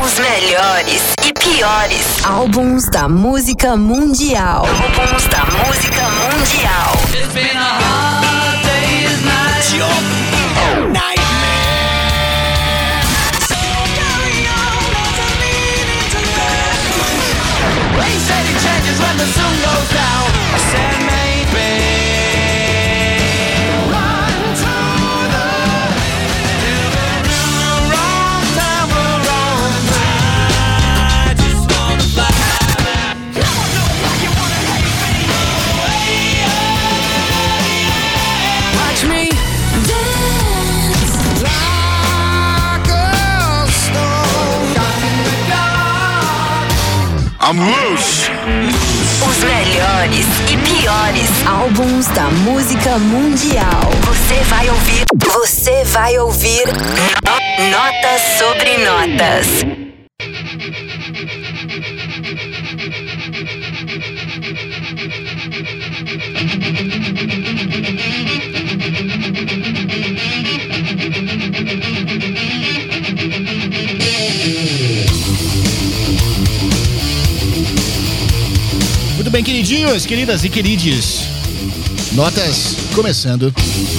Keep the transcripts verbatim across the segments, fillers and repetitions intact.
Os melhores e piores álbuns da música mundial. Álbuns da música mundial. It's been a hard day's night. Your nightmare. So carry on, there's a meaning to life. They said it changes when the sun goes down. I said maybe. I'm loose. Os melhores e piores álbuns da música mundial. Você vai ouvir. Você vai ouvir no- Notas sobre Notas. Muito bem, queridinhos, queridas e querides. Notas começando.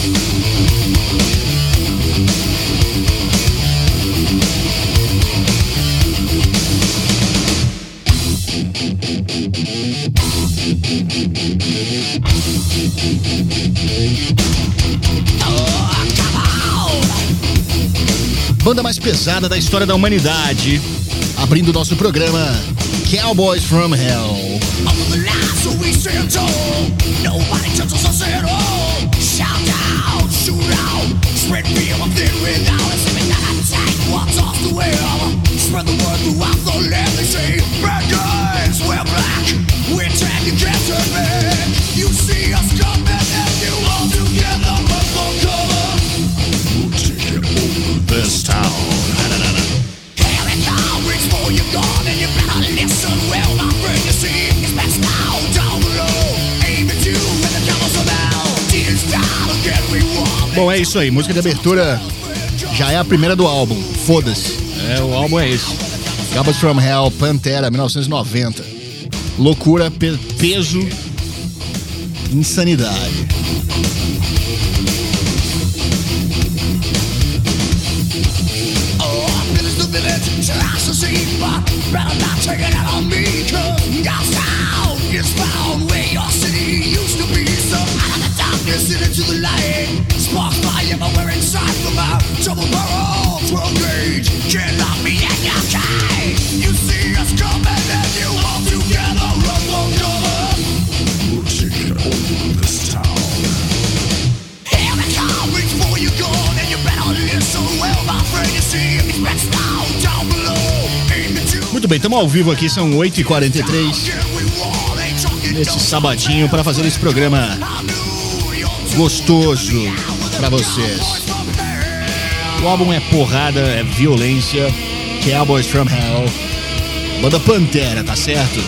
Banda mais pesada da história da humanidade, abrindo nosso programa Cowboys from Hell. So we stand tall. Nobody touches us at all. Shout out, shoot out, spread fear of them without us. Even that attack, what's off the wheel? Spread the word throughout the land. They say, bad guys, we're black. We're taking cancer back. You see us coming and you all together run for cover. We're taking over this town. Here it now, reach for your gun and you better listen well, my friend. You see, it's best now. Bom, é isso aí, música de abertura já é a primeira do álbum, foda-se. É, o álbum é esse. Cowboys from Hell, Pantera, mil novecentos e noventa. Loucura, pe- peso, insanidade. Into the light, spark fire everywhere inside from our double barrel, twelve gauge, can't lock me in your cage. You see us coming and you all together run for cover. We're taking over this town. Here it comes, reach for your gun and you better listen well, my friend. You see it's best now down below. Aim it to. Muito bem, estamos ao vivo aqui, são oito e quarenta e três. Neste sabadinho para fazer esse programa gostoso pra vocês. O álbum é porrada, é violência. Cowboys from Hell. Banda Pantera, tá certo?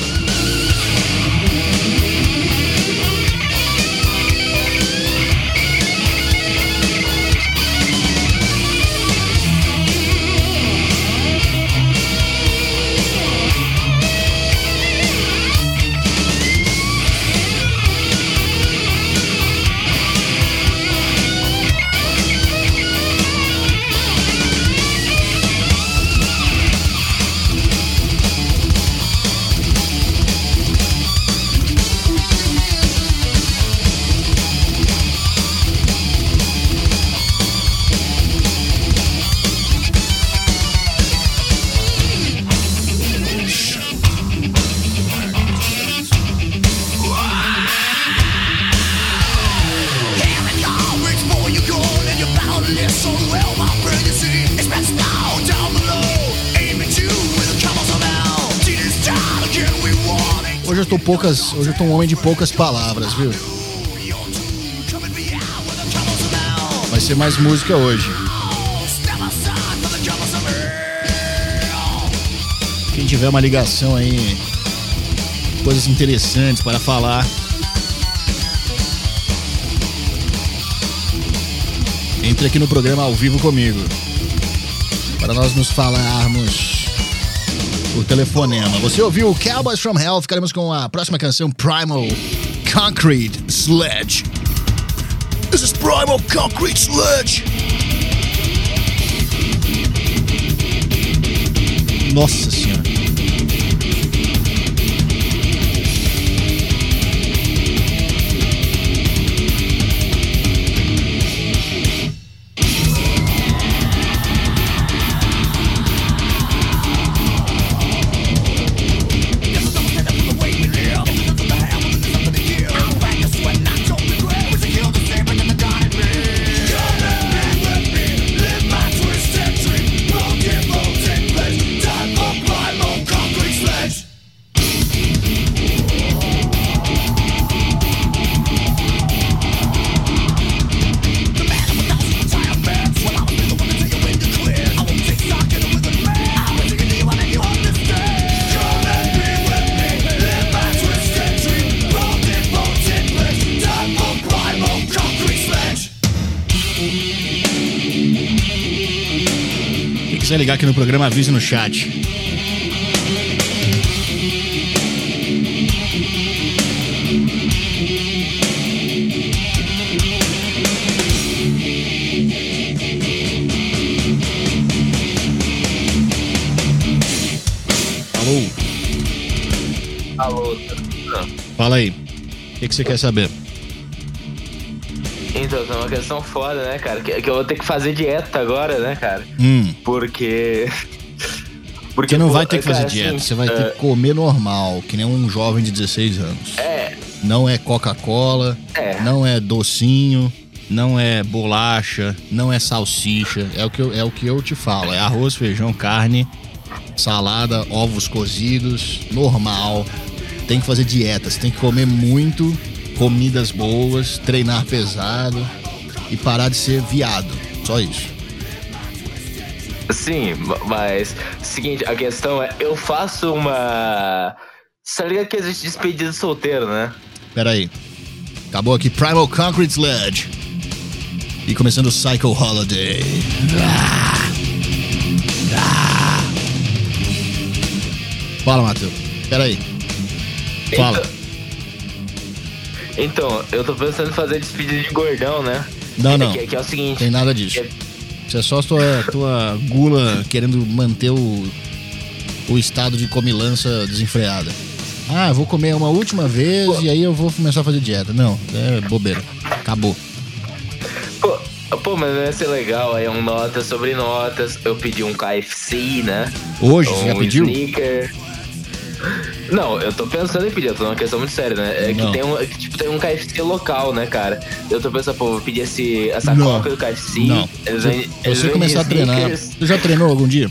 Hoje eu tô poucas, hoje eu tô um homem de poucas palavras, viu? Vai ser mais música hoje. Quem tiver uma ligação aí, coisas interessantes para falar, entre aqui no programa ao vivo comigo, para nós nos falarmos o telefonema. Você ouviu o Cowboys from Hell, ficaremos com a próxima canção, Primal Concrete Sledge. This is Primal Concrete Sledge. Nossa senhora. Se ligar aqui no programa, avise no chat. Alô? Alô? Fala aí. O que, que você quer saber? Então, é uma questão foda, né, cara? Que, que eu vou ter que fazer dieta agora, né, cara? Hum. Porque... Porque não pô, vai ter que fazer cara, dieta, assim, você vai uh... ter que comer normal, que nem um jovem de dezesseis anos. É. Não é Coca-Cola, é. não é docinho, não é bolacha, não é salsicha. É o, que eu, é o que eu te falo, é arroz, feijão, carne, salada, ovos cozidos, normal. Tem que fazer dieta, você tem que comer muito, comidas boas, treinar pesado e parar de ser viado. Só isso. Sim, mas seguinte, a questão é, eu faço uma... Você liga que existe despedida de solteiro, né? Pera aí. Acabou aqui Primal Concrete Sledge. E começando o Psycho Holiday. Ah! Ah! Fala, Matheus. Pera aí. Fala. Então, então, eu tô pensando em fazer despedida de gordão, né? Não, não. Que, que é o seguinte... Tem nada disso. É... Isso é só tua, tua gula querendo manter o, o estado de comilança desenfreada. Ah, eu vou comer uma última vez pô. E aí eu vou começar a fazer dieta. Não, é bobeira. Acabou. Pô, pô mas vai ser legal. Aí é um notas sobre notas. Eu pedi um K F C, né? Hoje? Um você já pediu? Sneaker. Não, eu tô pensando em pedir, eu tô numa questão muito séria, né? É que tem um, que, tipo, tem um K F C local, né, cara? Eu tô pensando, pô, vou pedir esse, essa não. coca do K F C. Não. Eles, Se eles você começar a treinar. Você já treinou algum dia?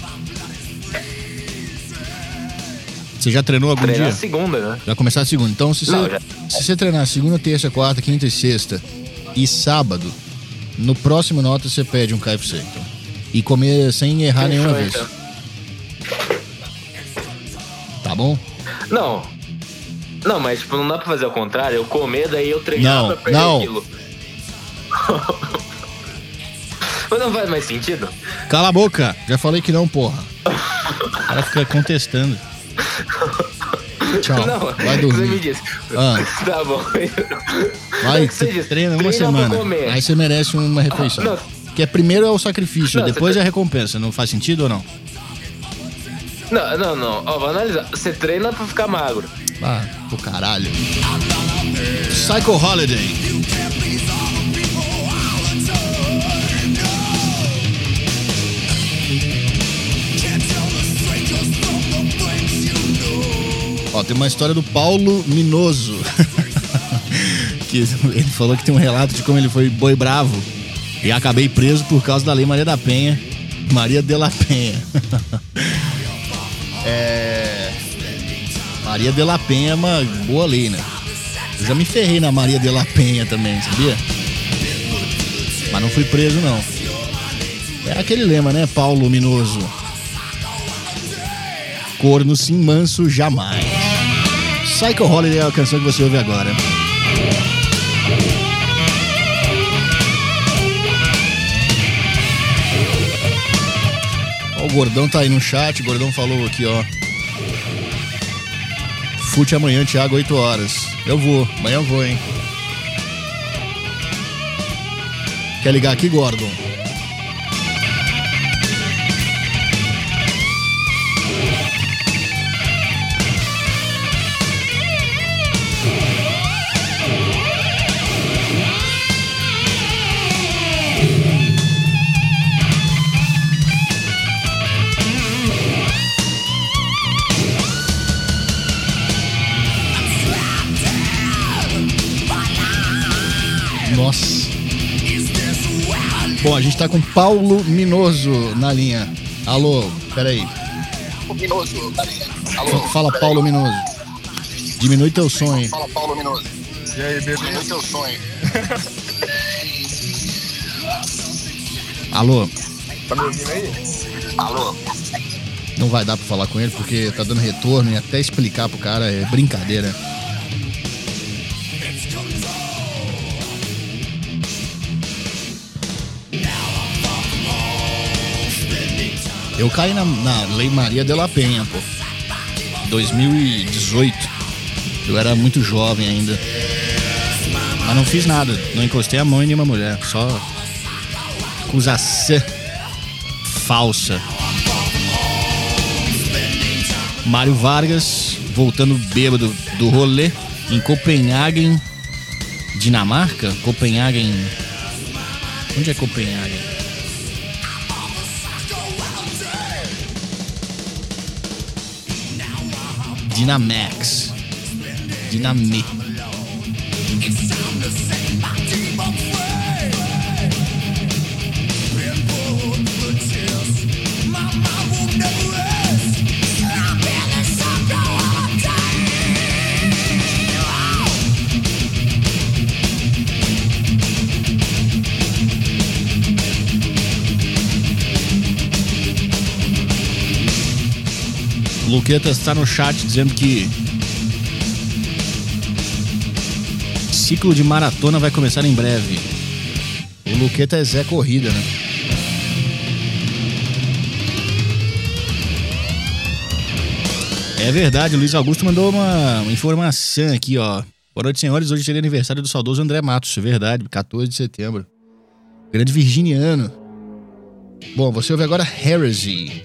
Você já treinou algum treinar dia? segunda, né? Já começar a segunda. Então, se, não, você, já... se você treinar segunda, terça, quarta, quinta e sexta e sábado, no próximo nota você pede um K F C. Então. E comer sem errar Quem nenhuma foi, vez. Então? Tá bom? Não. Não, mas tipo, não dá pra fazer ao contrário. Eu comer, daí eu treinar não, pra perder não. aquilo. Mas não faz mais sentido? Cala a boca. Já falei que não, porra. O cara fica contestando. Tchau. Não, vai dormir. Você me disse. Ah. Tá bom. Vai, você diz, treina uma semana. Aí você merece uma refeição. Não. Porque primeiro é o sacrifício, não, depois é a recompensa. Não faz sentido ou não? Não, não, não. Ó, vou analisar. Você treina pra ficar magro. Ah, pro caralho. Psycho Holiday. Ó, tem uma história do Paulo Minoso. Que ele falou que tem um relato de como ele foi boi bravo e acabei preso por causa da Lei Maria da Penha. Maria de la Penha. É... Maria de la Penha é uma boa lei, né? Eu já me ferrei na Maria de la Penha também, sabia? Mas não fui preso, não. É aquele lema, né, Paulo Minoso? Corno sim, manso jamais. Psycho Holiday é a canção que você ouve agora. O Gordão tá aí no chat, o Gordão falou aqui, ó. Fute amanhã, Thiago, oito horas. Eu vou, amanhã eu vou, hein. Quer ligar aqui, Gordon? Nossa. Bom, a gente tá com Paulo Minoso na linha. Alô, peraí. Minoso, na linha. Alô, Fala, peraí. Paulo Minoso. Diminui teu som aí. Fala, Paulo Minoso. E aí, bebê? Diminui teu som aí. Alô. Tá me ouvindo aí? Alô. Não vai dar pra falar com ele porque tá dando retorno e até explicar pro cara é brincadeira. Eu caí na, na Lei Maria de la Penha, pô. dois mil e dezoito. Eu era muito jovem ainda. Mas não fiz nada. Não encostei a mão em nenhuma mulher. Só acusação falsa. Mário Vargas, voltando bêbado do rolê em Copenhagen, Dinamarca? Copenhagen. Onde é Copenhagen? Dinamax. Dinami. O Luqueta está no chat dizendo que ciclo de maratona vai começar em breve. O Luqueta é Zé Corrida, né? É verdade, o Luiz Augusto mandou uma, uma informação aqui, ó. Boa noite, senhores. Hoje seria aniversário do saudoso André Matos. É verdade, quatorze de setembro. Grande virginiano. Bom, você ouve agora Heresy.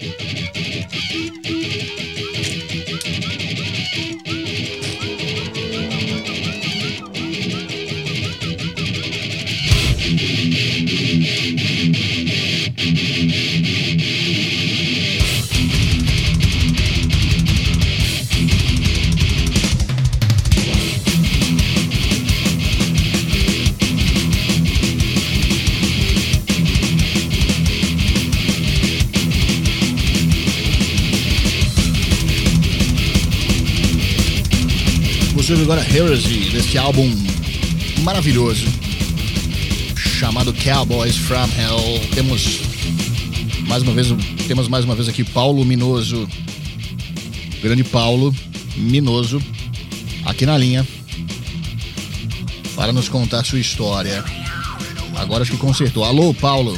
Você ouve agora Heresy, desse álbum maravilhoso chamado Cowboys from Hell. Temos mais uma vez, temos mais uma vez aqui Paulo Minoso, grande Paulo Minoso, aqui na linha para nos contar sua história. Agora acho que consertou. Alô, Paulo.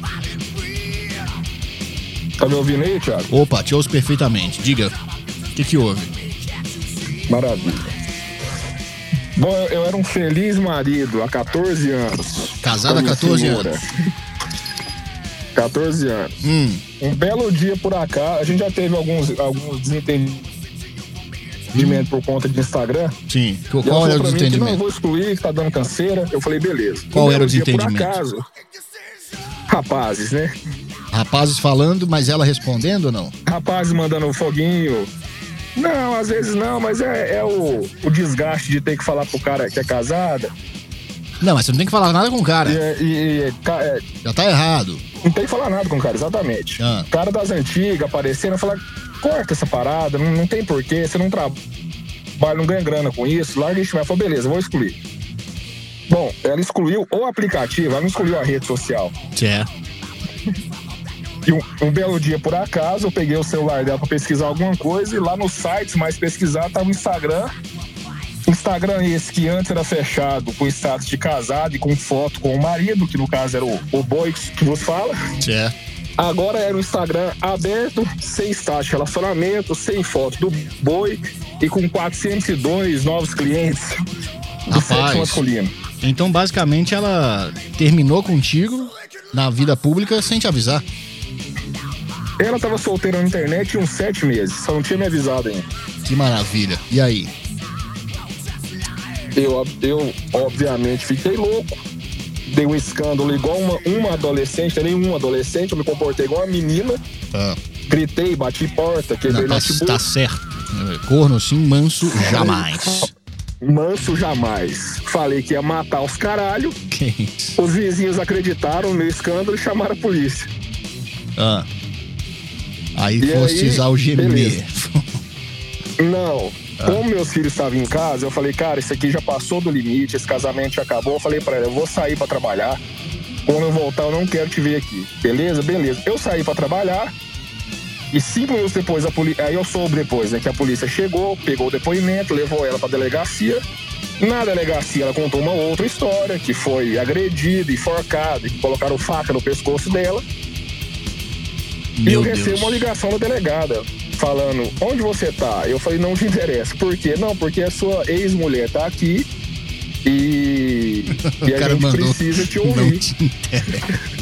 Tá me ouvindo aí, Thiago? Opa, te ouço perfeitamente. Diga, o que que houve? Maravilha. Bom, eu, eu era um feliz marido há quatorze anos. Casado há quatorze anos. quatorze anos. Hum. Um belo dia por acaso, a gente já teve alguns, alguns desentendimentos hum. por conta de Instagram. Sim. Qual era o desentendimento? Não, eu vou excluir, que tá dando canseira. Eu falei, beleza. Qual um era o dia desentendimento? Por acaso, rapazes, né? Rapazes falando, mas ela respondendo ou não? Rapazes mandando um foguinho. Não, às vezes não, mas é, é o, o desgaste de ter que falar pro cara que é casada. Não, mas você não tem que falar nada com o cara. E, e, e, é, Já tá errado. Não tem que falar nada com o cara, exatamente. Ah. Cara das antigas aparecendo, falar, corta essa parada, não, não tem porquê, você não trabalha, não ganha grana com isso, larga isso, mas falou, beleza, vou excluir. Bom, ela excluiu o aplicativo, ela não excluiu a rede social. É. E um, um belo dia, por acaso, eu peguei o celular dela pra pesquisar alguma coisa e lá nos sites mais pesquisar tava o Instagram. Instagram esse que antes era fechado com status de casado e com foto com o marido, que no caso era o, o boy que vos fala. É. Agora era o Instagram aberto, sem status de relacionamento, sem foto do boi e com quatrocentos e dois novos clientes do sexo masculino. Então, basicamente, ela terminou contigo na vida pública sem te avisar. Ela tava solteira na internet uns sete meses, só não tinha me avisado ainda. Que maravilha. E aí? Eu, eu obviamente, fiquei louco. Dei um escândalo igual uma, uma adolescente, nem uma adolescente, eu me comportei igual uma menina. Ah. Gritei, bati porta, quebrei Não, notebook. tá certo. Corno sim, manso jamais. Manso jamais. Falei que ia matar os caralho. Que isso? Os vizinhos acreditaram no meu escândalo e chamaram a polícia. Ah. Aí E fosse aí, algemer. beleza. Não. Como meus filhos estavam em casa, eu falei, cara, isso aqui já passou do limite, esse casamento já acabou. Eu falei pra ela, eu vou sair pra trabalhar. Quando eu voltar, eu não quero te ver aqui. Beleza? Beleza. Eu saí pra trabalhar e cinco minutos depois, a polícia... Aí eu soube depois, né, que a polícia chegou, pegou o depoimento, levou ela pra delegacia. Na delegacia, ela contou uma outra história, que foi agredida, enforcada, e colocaram faca no pescoço dela. Meu e eu Deus. recebo uma ligação da delegada, falando, onde você tá? Eu falei, não te interessa. Por quê? Não, porque a sua ex-mulher tá aqui e, e a cara gente mandou, precisa te não ouvir. te interessa.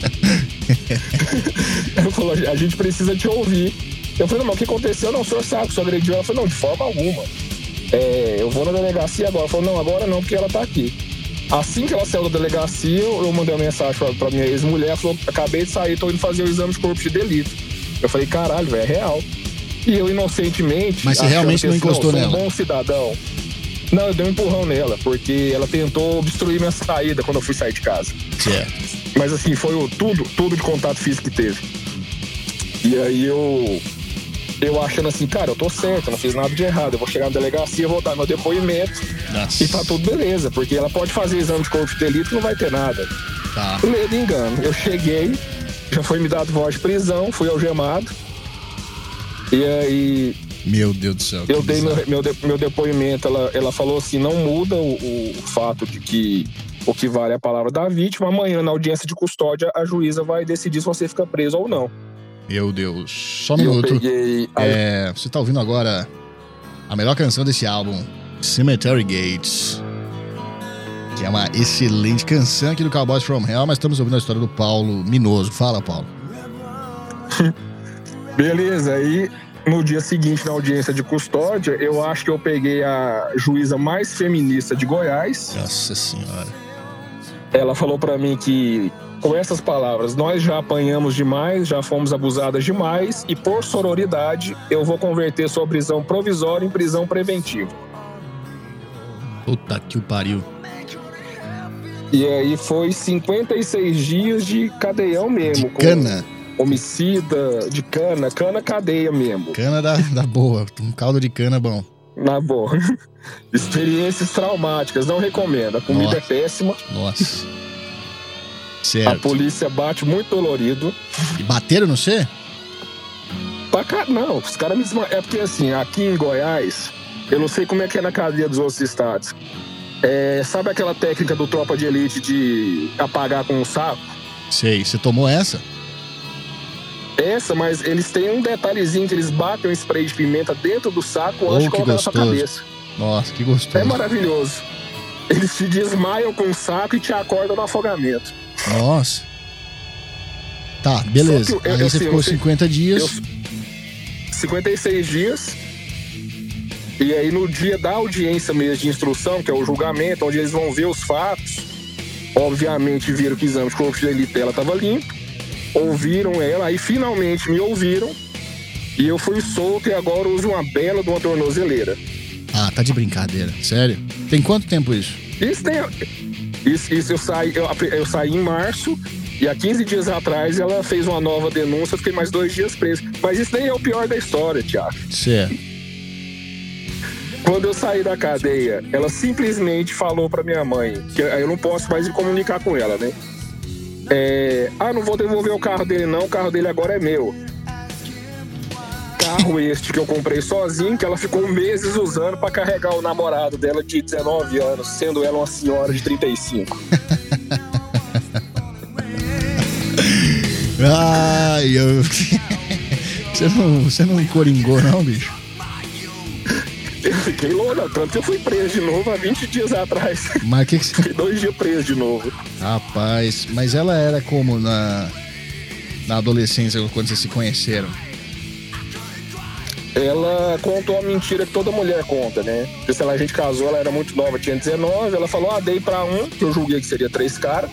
Ela falou, a gente precisa te ouvir. Eu falei, não, mas o que aconteceu? Não, o senhor sabe que o senhor agrediu. Ela falou, não, de forma alguma. É, eu vou na delegacia agora. Ela falou, não, agora não, porque ela tá aqui. Assim que ela saiu da delegacia, eu mandei uma mensagem pra, pra minha ex-mulher. Ela falou, acabei de sair, tô indo fazer o exame de corpo de delito. Eu falei, caralho, velho, é real. E eu, inocentemente... Mas você realmente não encostou não, nela? Sou um bom cidadão. Não, eu dei um empurrão nela, porque ela tentou obstruir minha saída quando eu fui sair de casa. Certo. Mas assim, foi o, tudo, tudo de contato físico que teve. E aí eu... Eu achando assim, cara, eu tô certo, eu não fiz nada de errado. Eu vou chegar na delegacia, vou dar meu depoimento. Nossa. E tá tudo beleza, porque ela pode fazer exame de corpo de delito e não vai ter nada. Tá. Medo engano. Eu cheguei, já foi me dado voz de prisão, fui algemado. E aí... Meu Deus do céu. Eu dei meu, meu, de, meu depoimento, ela, ela falou assim, não muda o, o fato de que o que vale é a palavra da vítima. Amanhã, na audiência de custódia, a juíza vai decidir se você fica preso ou não. Meu Deus. Só um E eu minuto. peguei... É, você tá ouvindo agora a melhor canção desse álbum, Cemetery Gates, que é uma excelente canção aqui do Cowboys from Hell, mas estamos ouvindo a história do Paulo Minoso. Fala, Paulo. Beleza, aí no dia seguinte, na audiência de custódia, eu acho que eu peguei a juíza mais feminista de Goiás. Nossa Senhora. Ela falou pra mim que, com essas palavras, nós já apanhamos demais, já fomos abusadas demais e, por sororidade, eu vou converter sua prisão provisória em prisão preventiva. Puta que o pariu. E aí foi cinquenta e seis dias de cadeião mesmo. De cana. Homicida, de cana, cana cadeia mesmo. Cana da, da boa, um caldo de cana bom. Na boa. Experiências traumáticas, não recomendo. A comida Nossa. é péssima. Nossa. A Certo. polícia bate muito dolorido. E bateram no você? Pra cá, não, os caras me desma... É porque assim, aqui em Goiás, eu não sei como é que é na cadeia dos outros estados. É, sabe aquela técnica do Tropa de Elite de apagar com um saco? Sei, você tomou essa? Essa, mas eles têm um detalhezinho que eles batem um spray de pimenta dentro do saco Oh, antes de que colocar na sua gostoso. cabeça. Nossa, que gostoso. É maravilhoso. Eles te desmaiam com um saco e te acordam no afogamento. Nossa. Tá, beleza. Só que eu- Aí eu- você assim, ficou eu sei- cinquenta dias. Eu- cinquenta e seis dias. E aí no dia da audiência mesmo de instrução, que é o julgamento, onde eles vão ver os fatos, obviamente viram que o exame de corpo de delito dela estava limpo, ouviram ela, aí finalmente me ouviram, e eu fui solto e agora uso uma bela de uma tornozeleira. Ah, tá de brincadeira. Sério? Tem quanto tempo isso? Isso tem... Isso, isso eu, saí, eu, eu saí em março, e há quinze dias atrás ela fez uma nova denúncia, eu fiquei mais dois dias preso. Mas isso nem é o pior da história, Thiago. Certo. Quando eu saí da cadeia, ela simplesmente falou pra minha mãe, que eu não posso mais me comunicar com ela, né? É, ah, não vou devolver o carro dele não, o carro dele agora é meu. Carro este que eu comprei sozinho, que ela ficou meses usando pra carregar o namorado dela de dezenove anos, sendo ela uma senhora de trinta e cinco. Ai, eu... Você não, você não coringou, não, bicho? Eu fiquei louco, tanto que eu fui preso de novo há vinte dias atrás. Mas o que que você... Fiquei dois dias preso de novo. Rapaz, mas ela era como na, na adolescência, quando vocês se conheceram? Ela contou a mentira que toda mulher conta, né? Porque, sei lá, a gente casou, ela era muito nova, tinha dezenove. Ela falou, ah, dei pra um, que eu julguei que seria três caras.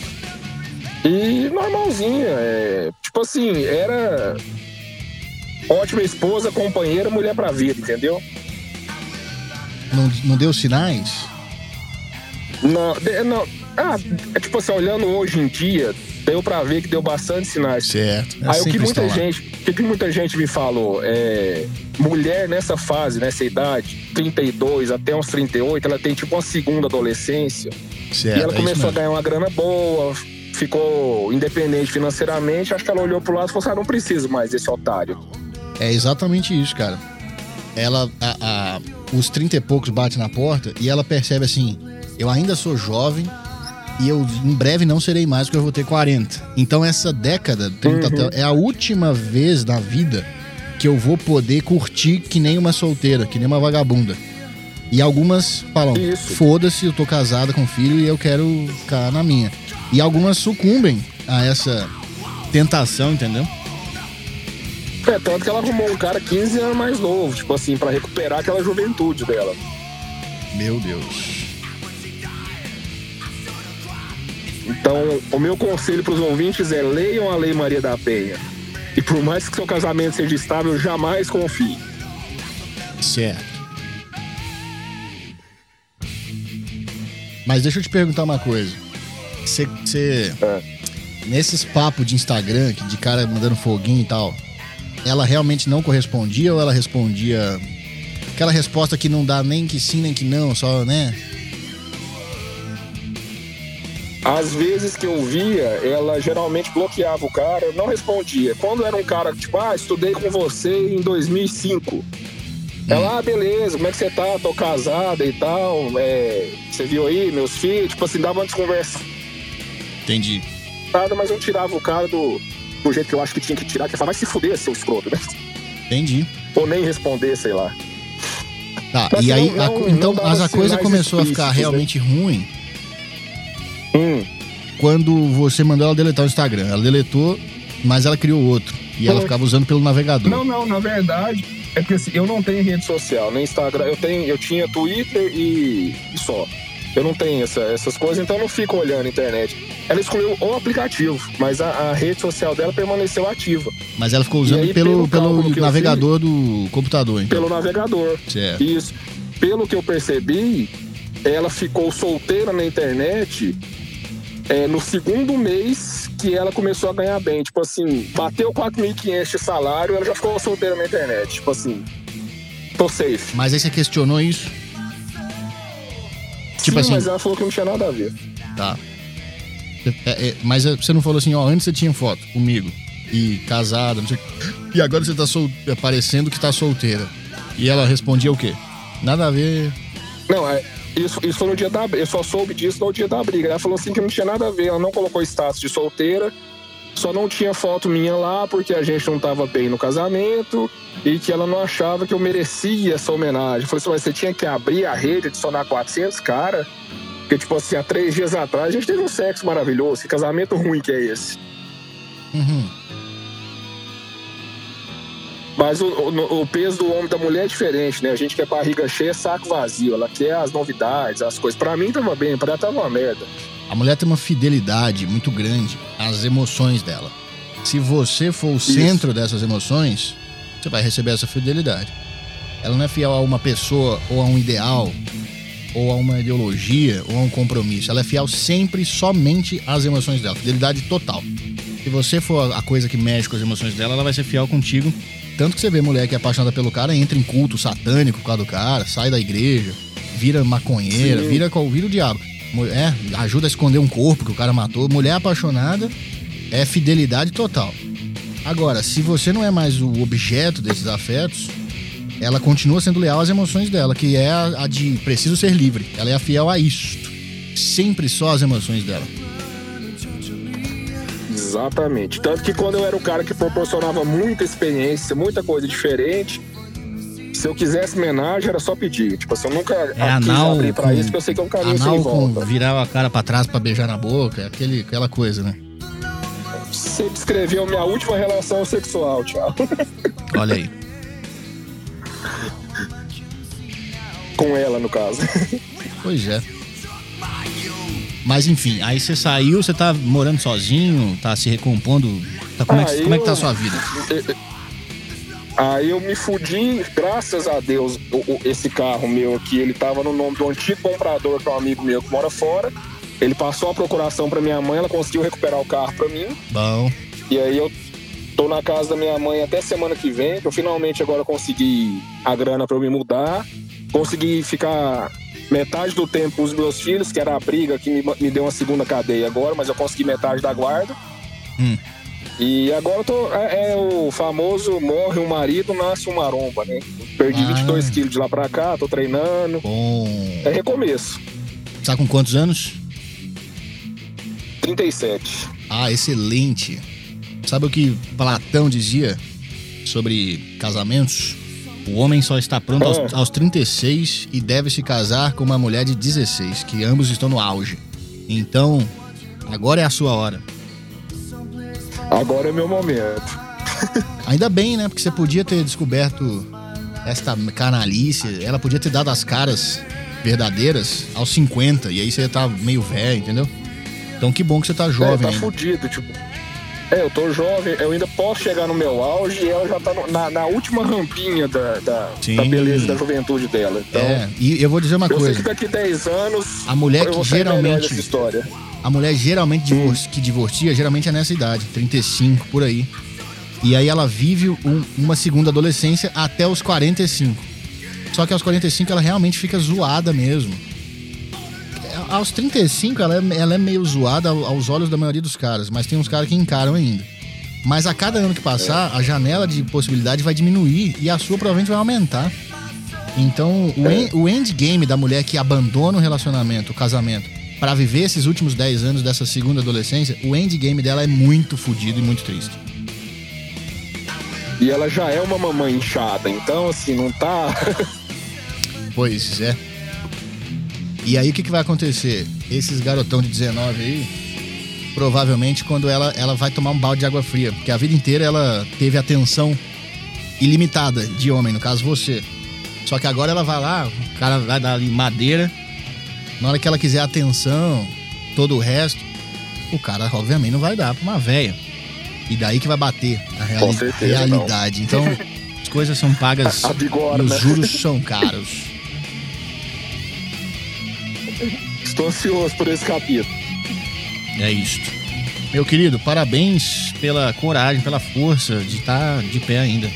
E normalzinha, é... tipo assim, era ótima esposa, companheira, mulher pra vida, entendeu? Não, não deu sinais? Não, de, não. Ah, é tipo assim, olhando hoje em dia, deu pra ver que deu bastante sinais. Certo. É Aí o que muita estão lá. gente, o que, que muita gente me falou, é, mulher nessa fase, nessa idade, trinta e dois até uns trinta e oito, ela tem tipo uma segunda adolescência. Certo, e ela é começou isso a ganhar uma grana boa, ficou independente financeiramente, acho que ela olhou pro lado e falou assim, ah, não preciso mais desse otário. É exatamente isso, cara. Ela, a, a, os trinta e poucos bate na porta e ela percebe assim, eu ainda sou jovem e eu em breve não serei mais porque eu vou ter quarenta. Então essa década, trinta Uhum. até, é a última vez na vida que eu vou poder curtir que nem uma solteira, que nem uma vagabunda. E algumas falam, Isso. foda-se, eu tô casada com filho e eu quero ficar na minha. E algumas sucumbem a essa tentação, entendeu? É, tanto que ela arrumou um cara quinze anos mais novo, tipo assim, pra recuperar aquela juventude dela. Meu Deus. Então, o meu conselho pros ouvintes é leiam a Lei Maria da Penha. E por mais que seu casamento seja estável, jamais confie. Certo. Mas deixa eu te perguntar uma coisa. Você, você É. nesses papos de Instagram, que de cara mandando foguinho e tal, ela realmente não correspondia ou ela respondia aquela resposta que não dá nem que sim nem que não, só, né? Às vezes que eu via, ela geralmente bloqueava o cara, não respondia. Quando era um cara, tipo, ah, estudei com você em dois mil e cinco. Ela, ah, beleza, como é que você tá? Tô casada e tal, é, você viu aí, meus filhos? Tipo assim, dava uma desconversa. Entendi. Nada, mas eu tirava o cara do, do jeito que eu acho que tinha que tirar, que é falar, vai se fuder, seu escroto, né? Entendi. Ou nem responder, sei lá. Tá, Mas e aí, não- a não- co- não então, dava mas a coisa sinais começou a ficar explícitos, realmente ruim Hum. quando você mandou ela deletar o Instagram. Ela deletou, mas ela criou outro. E ela Foi. ficava usando pelo navegador. Não, não, na verdade, é porque assim, eu não tenho rede social, nem Instagram. Eu, tenho, eu tinha Twitter e, e só. Eu não tenho essa- essas coisas, então eu não fico olhando a internet. Ela excluiu o aplicativo, mas a, a rede social dela permaneceu ativa. Mas ela ficou usando E aí, pelo, pelo pelo cálculo que eu navegador do computador, então. Pelo navegador. Certo. Isso. Pelo que eu percebi, ela ficou solteira na internet é, no segundo mês que ela começou a ganhar bem. Tipo assim, bateu quatro mil e quinhentos de salário, ela já ficou solteira na internet. Tipo assim, tô safe. Mas aí você questionou isso? Tipo Sim, assim, mas ela falou que não tinha nada a ver. tá. É, é, mas você não falou assim, ó, antes você tinha foto comigo e casada, não sei o quê. E agora você tá sol... parecendo que tá solteira. E ela respondia o quê? Nada a ver. Não, é, isso, isso foi no dia da briga. Eu só soube disso no dia da briga. Ela falou assim que não tinha nada a ver. Ela não colocou status de solteira. Só não tinha foto minha lá porque a gente não tava bem no casamento e que ela não achava que eu merecia essa homenagem. Eu falei assim, mas você tinha que abrir a rede, adicionar quatrocentos cara. Porque, tipo assim, há três dias atrás a gente teve um sexo maravilhoso. Que casamento ruim que é esse? Uhum. Mas o, o, o peso do homem e da mulher é diferente, né? A gente quer barriga cheia, saco vazio. Ela quer as novidades, as coisas. Pra mim tava bem, pra ela tava uma merda. A mulher tem uma fidelidade muito grande às emoções dela. Se você for o centro dessas emoções, você vai receber essa fidelidade. Ela não é fiel a uma pessoa ou a um ideal, ou a uma ideologia, ou a um compromisso. Ela é fiel sempre, somente às emoções dela. Fidelidade total. Se você for a coisa que mexe com as emoções dela, ela vai ser fiel contigo. Tanto que você vê mulher que é apaixonada pelo cara, entra em culto satânico por causa do cara, sai da igreja, vira maconheira, Sim. vira, vira o diabo. É, ajuda a esconder um corpo que o cara matou. Mulher apaixonada é fidelidade total. Agora, se você não é mais o objeto desses afetos, ela continua sendo leal às emoções dela, que é a, a de preciso ser livre. Ela é fiel a isto. Sempre só as emoções dela. Exatamente. Tanto que quando eu era o cara que proporcionava muita experiência, muita coisa diferente, se eu quisesse homenagem, era só pedir. Tipo assim, eu nunca É quis anal abrir pra com- isso, porque eu sei que é um caminho sem Anal com volta. virar a cara pra trás pra beijar na boca, é aquele, aquela coisa, né? Você descreveu minha última relação sexual, Thiago. Olha aí. Com ela, no caso. Pois é. Mas enfim, aí você saiu, você tá morando sozinho, tá se recompondo. Tá, como, é que, Aí como é que tá a eu- sua vida? Aí eu me fudi, graças a Deus, o- o- esse carro meu aqui, ele tava no nome do antigo comprador, que é um amigo meu que mora fora. Ele passou a procuração pra minha mãe, ela conseguiu recuperar o carro pra mim. Bom. E aí eu tô na casa da minha mãe até semana que vem, que eu finalmente agora consegui a grana pra eu me mudar. Consegui ficar metade do tempo com os meus filhos, que era a briga que me, me deu uma segunda cadeia agora, mas eu consegui metade da guarda. Hum. E agora eu tô, é, é o famoso morre um marido, nasce um maromba, né? Perdi Ah. vinte e dois quilos de lá pra cá, tô treinando. Bom. É recomeço. Tá com quantos anos? trinta e sete. Ah, excelente. Sabe o que Platão dizia sobre casamentos? O homem só está pronto aos, É. aos trinta e seis e deve se casar com uma mulher de dezesseis, que ambos estão no auge. Então, agora é a sua hora. Agora é meu momento. Ainda bem, né? Porque você podia ter descoberto esta canalice, ela podia ter dado as caras verdadeiras aos cinquenta, e aí você tá meio velho, entendeu? Então que bom que você tá É, jovem tá ainda. fudido, tipo. É, eu tô jovem, eu ainda posso chegar no meu auge e ela já tá no- na, na última rampinha da, da, Sim. da beleza da juventude dela. Então, É, e eu vou dizer uma eu sei coisa. que daqui dez anos A mulher eu que vou sair melhor geralmente- dessa história. A mulher geralmente divor- que divorcia, geralmente é nessa idade, trinta e cinco, por aí. E aí ela vive um- uma segunda adolescência até os quarenta e cinco. Só que aos quarenta e cinco ela realmente fica zoada mesmo. Aos trinta e cinco ela é, ela é meio zoada ao- aos olhos da maioria dos caras, mas tem uns caras que encaram ainda. Mas a cada ano que passar, a janela de possibilidade vai diminuir e a sua provavelmente vai aumentar. Então, o, en- o endgame da mulher que abandona o relacionamento, o casamento, pra viver esses últimos dez anos dessa segunda adolescência, o endgame dela é muito fodido e muito triste. E ela já é uma mamãe inchada, então assim, não tá. Pois é. E aí o que, que vai acontecer? Esses garotão de dezenove aí, provavelmente quando ela, ela vai tomar um balde de água fria, porque a vida inteira ela teve atenção ilimitada de homem, no caso você. Só que agora ela vai lá, o cara vai dar ali madeira, na hora que ela quiser atenção, todo o resto, o cara obviamente não vai dar pra uma véia. E daí que vai bater a reali- Com certeza, realidade. Então, as coisas são pagas A bigorna. e os juros são caros. Estou ansioso por esse capítulo. É isto. Meu querido, parabéns pela coragem, pela força de estar de pé ainda.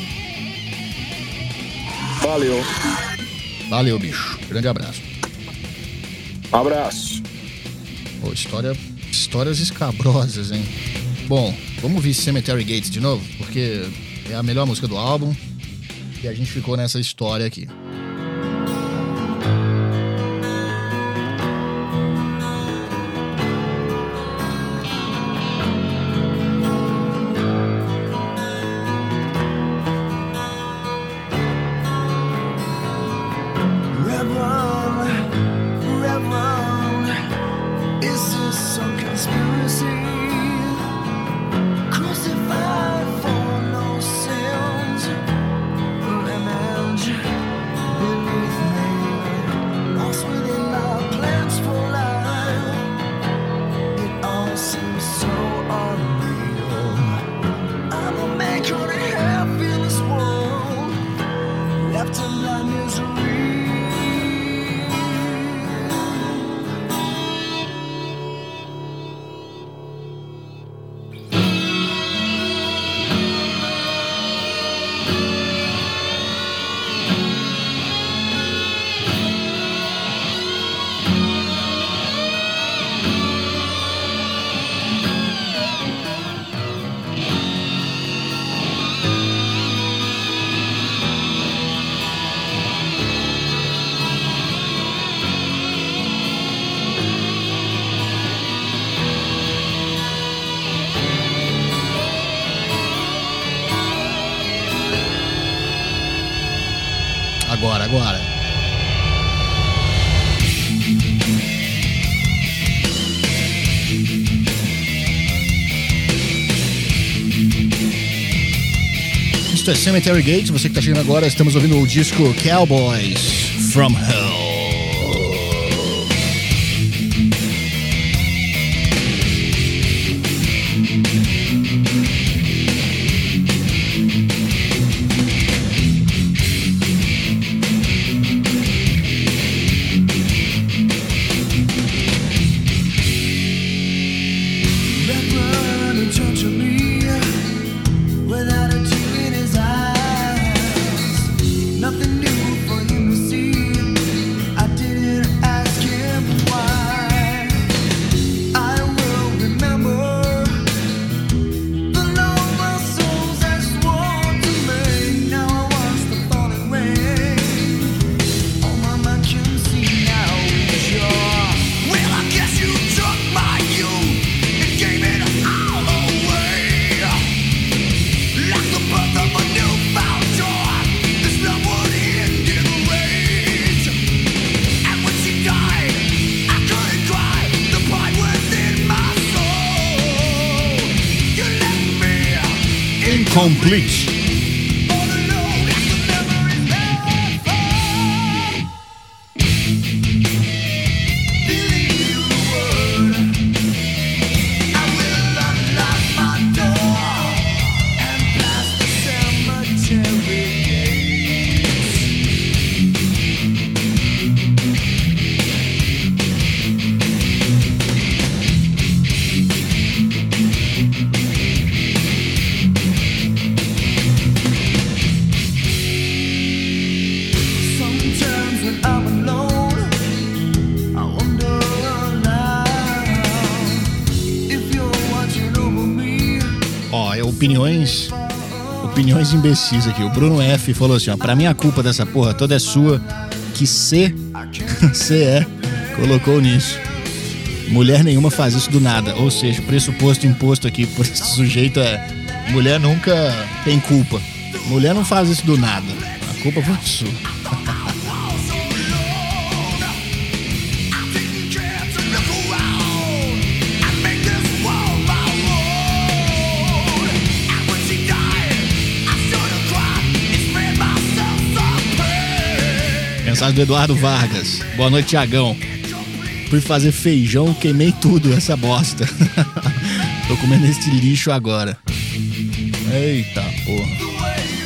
Valeu. Valeu, bicho. Grande abraço. Abraço. Pô, história, histórias escabrosas, hein? Bom, vamos ver Cemetery Gates de novo, porque é a melhor música do álbum e a gente ficou nessa história aqui. Reverend, Reverend, is this some conspiracy? Crucified for no sins, an image Agora, agora. Isto é Cemetery Gates, você que tá chegando agora, estamos ouvindo o disco Cowboys from Hell. Complete. Opiniões, opiniões imbecis aqui. O Bruno F falou assim, ó, pra mim a culpa dessa porra toda é sua, que C, C E colocou nisso. Mulher nenhuma faz isso do nada, ou seja, o pressuposto imposto aqui por esse sujeito é, mulher nunca tem culpa. Mulher não faz isso do nada, a culpa foi sua. Mensagem do Eduardo Vargas. Boa noite, Tiagão. Fui fazer feijão, queimei tudo essa bosta. Tô comendo esse lixo agora. Eita porra.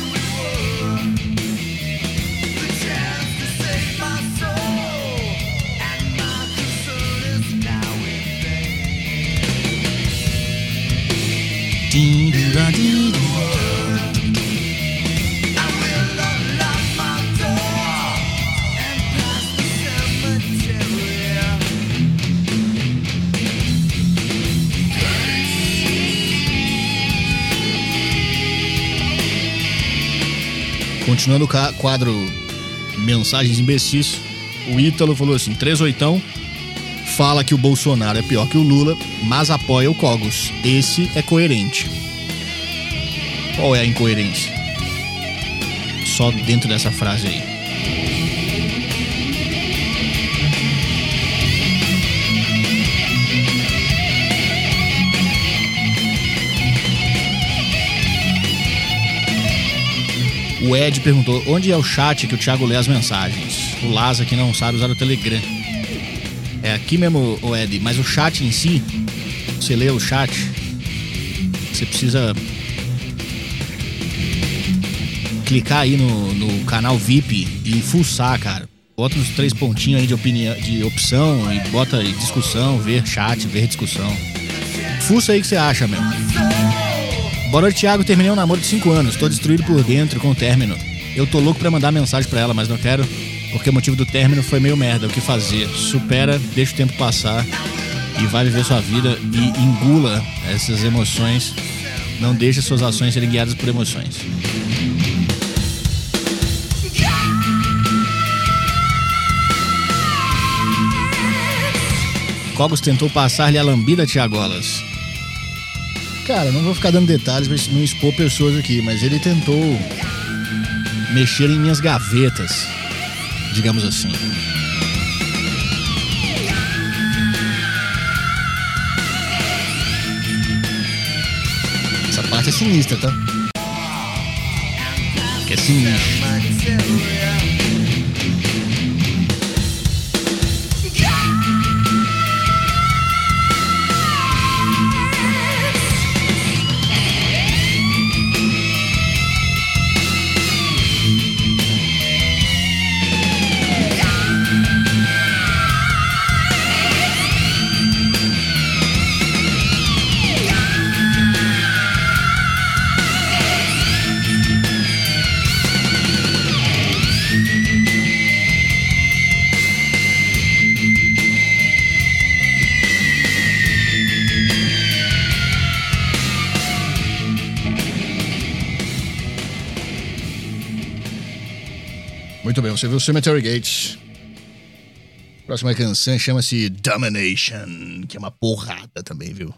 Continuando o quadro Mensagens Imbecis, o Ítalo falou assim, três oitão fala que o Bolsonaro é pior que o Lula, mas apoia o Cogos. Esse é coerente. Qual é a incoerência? Só dentro dessa frase aí. O Ed perguntou, onde é o chat que o Thiago lê as mensagens? O Laza que não sabe usar o Telegram. É aqui mesmo, o Ed, mas o chat em si, você lê o chat, você precisa clicar aí no, no canal V I P e fuçar, cara. Bota uns três pontinhos aí de, opinião, de opção e bota aí discussão, ver chat, ver discussão. Fuça aí o que você acha, meu. Boa noite, Thiago. Terminei um namoro de cinco anos. Tô destruído por dentro com o término. Eu tô louco pra mandar mensagem pra ela, mas não quero, porque o motivo do término foi meio merda. O que fazer? Supera, deixa o tempo passar e vai viver sua vida e engula essas emoções. Não deixe suas ações serem guiadas por emoções. Cogos tentou passar-lhe a lambida, Tiagolas. Cara, não vou ficar dando detalhes pra não expor pessoas aqui, mas ele tentou mexer em minhas gavetas. digamos assim. Essa parte é sinistra, tá? Que é sinistra. Muito bem, você viu Cemetery Gates. Próxima canção chama-se Domination, que é uma porrada também, viu?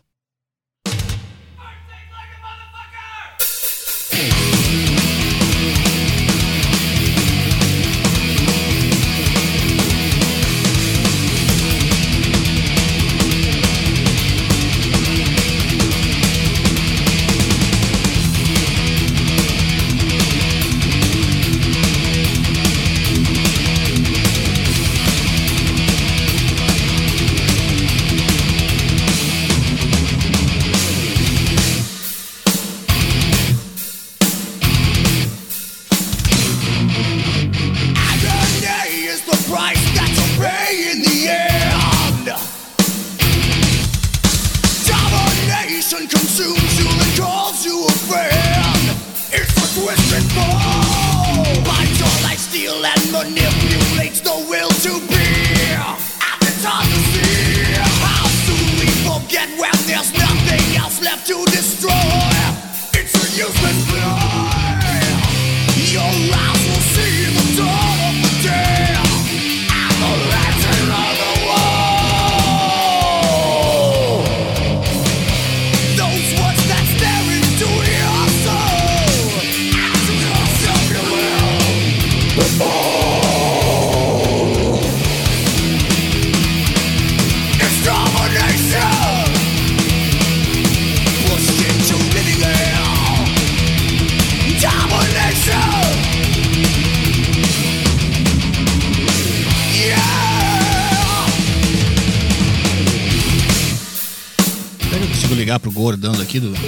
Ligar pro gordão daqui do...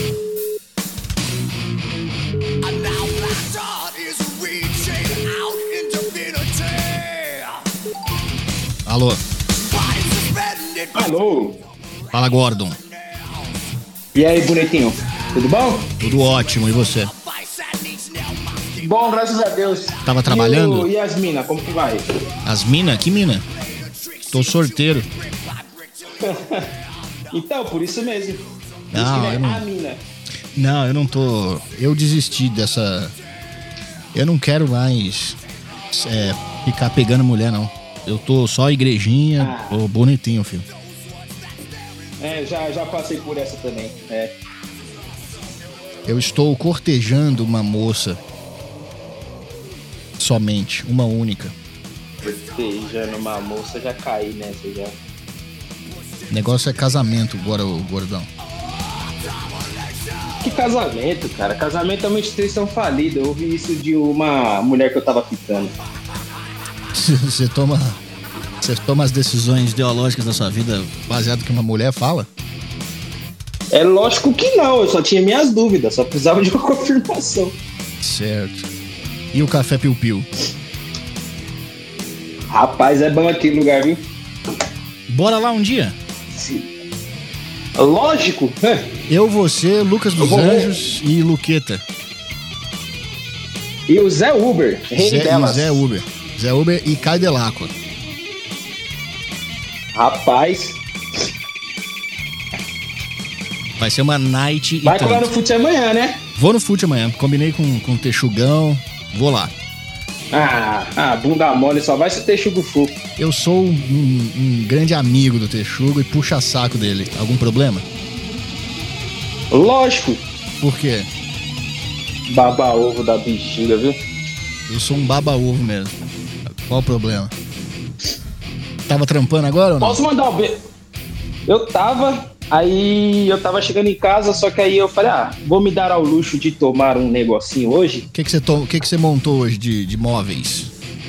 Alô? Alô? Fala, Gordon. E aí, bonitinho? Tudo bom? Tudo ótimo, e você? Bom, graças a Deus. Tava trabalhando? E, o, e as minas, como que vai? As minas? Que mina? Tô sorteiro. Então, por isso mesmo. Não, é eu não... a mina. Não, eu não tô... Eu desisti dessa... Eu não quero mais é, ficar pegando mulher, não. Eu tô só igrejinha, ah. Tô bonitinho, filho. É, já, já passei por essa também, é. Eu estou cortejando uma moça. Somente, uma única. Cortejando uma moça, já caí nessa, já. O negócio é casamento, agora, o gordão. Que casamento, cara? Casamento é uma instituição falida. Eu ouvi isso de uma mulher que eu tava ficando. Você toma... Você toma as decisões ideológicas da sua vida baseado no que uma mulher fala? É lógico que não, eu só tinha minhas dúvidas, só precisava de uma confirmação. Certo. E o café piu-piu? Rapaz, é bom aquele lugar, viu? Bora lá um dia? Sim. Lógico. Eu, você, Lucas dos Anjos e Luqueta. E o Zé Uber, rei Zé, delas. E Zé Uber. Zé Uber e Caio Delacqua. Rapaz. Vai ser uma night. Vai então. colar no fute amanhã, né? Vou no fute amanhã. Combinei com, com o Texugão. Vou lá. Ah, ah, bunda mole, só vai se o Texugo for. Eu sou um, um, um grande amigo do Texugo e puxa saco dele. Algum problema? Lógico. Por quê? Baba ovo da bexiga, viu? Eu sou um baba-ovo mesmo. Qual o problema? Tava trampando agora ou não? Posso mandar um beijo? Eu tava, aí eu tava chegando em casa, só que aí eu falei, ah, vou me dar ao luxo de tomar um negocinho hoje. O que que você to... que que você montou hoje de, de móveis?